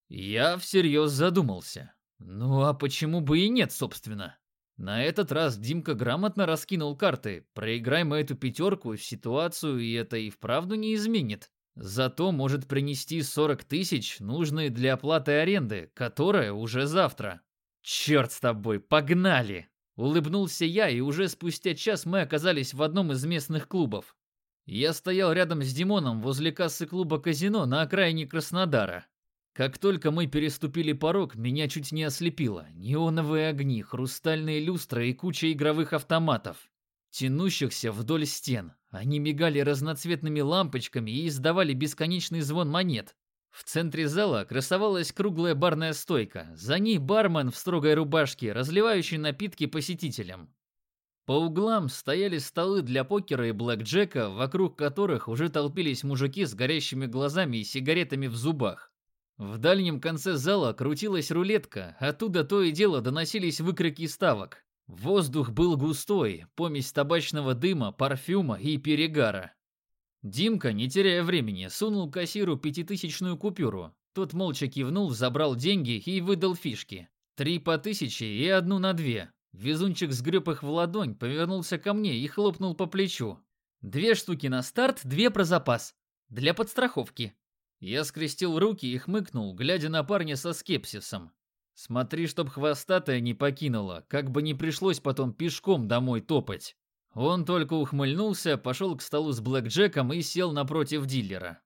Я всерьез задумался. Ну а почему бы и нет, собственно? На этот раз Димка грамотно раскинул карты. Проиграем мы эту пятерку, ситуацию, и это и вправду не изменит. Зато может принести 40 тысяч, нужные для оплаты аренды, которая уже завтра. Черт с тобой, погнали! Улыбнулся я, и уже спустя час мы оказались в одном из местных клубов. Я стоял рядом с Димоном возле кассы клуба казино на окраине Краснодара. Как только мы переступили порог, меня чуть не ослепило. Неоновые огни, хрустальные люстры и куча игровых автоматов, тянущихся вдоль стен. Они мигали разноцветными лампочками и издавали бесконечный звон монет. В центре зала красовалась круглая барная стойка. За ней бармен в строгой рубашке, разливающий напитки посетителям. По углам стояли столы для покера и блэкджека, вокруг которых уже толпились мужики с горящими глазами и сигаретами в зубах. В дальнем конце зала крутилась рулетка, оттуда то и дело доносились выкрики ставок. Воздух был густой, помесь табачного дыма, парфюма и перегара. Димка, не теряя времени, сунул кассиру 5000-ную купюру. Тот молча кивнул, забрал деньги и выдал фишки. 3 по 1000 и 1 на 2. Везунчик сгреб их в ладонь, повернулся ко мне и хлопнул по плечу. 2 штуки на старт, 2 про запас. Для подстраховки. Я скрестил руки и хмыкнул, глядя на парня со скепсисом. Смотри, чтоб хвостатая не покинула, как бы не пришлось потом пешком домой топать. Он только ухмыльнулся, пошел к столу с блэкджеком и сел напротив дилера.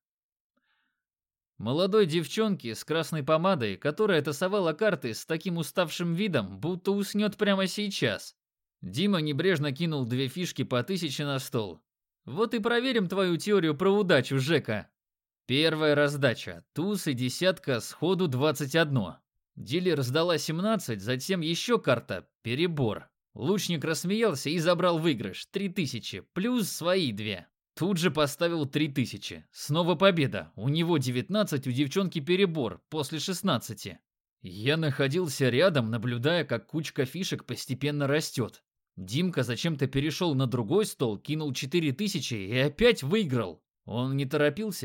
Молодой девчонке с красной помадой, которая тасовала карты с таким уставшим видом, будто уснет прямо сейчас. Дима небрежно кинул 2 фишки по 1000 на стол. Вот и проверим твою теорию про удачу, Жека. Первая раздача. Туз и десятка, сходу 21. Дилер сдала 17, затем еще карта. Перебор. Лучник рассмеялся и забрал выигрыш. 3000, плюс свои 2. Тут же поставил 3000. Снова победа. У него 19, у девчонки перебор, после 16. Я находился рядом, наблюдая, как кучка фишек постепенно растет. Димка зачем-то перешел на другой стол, кинул 4000 и опять выиграл. Он не торопился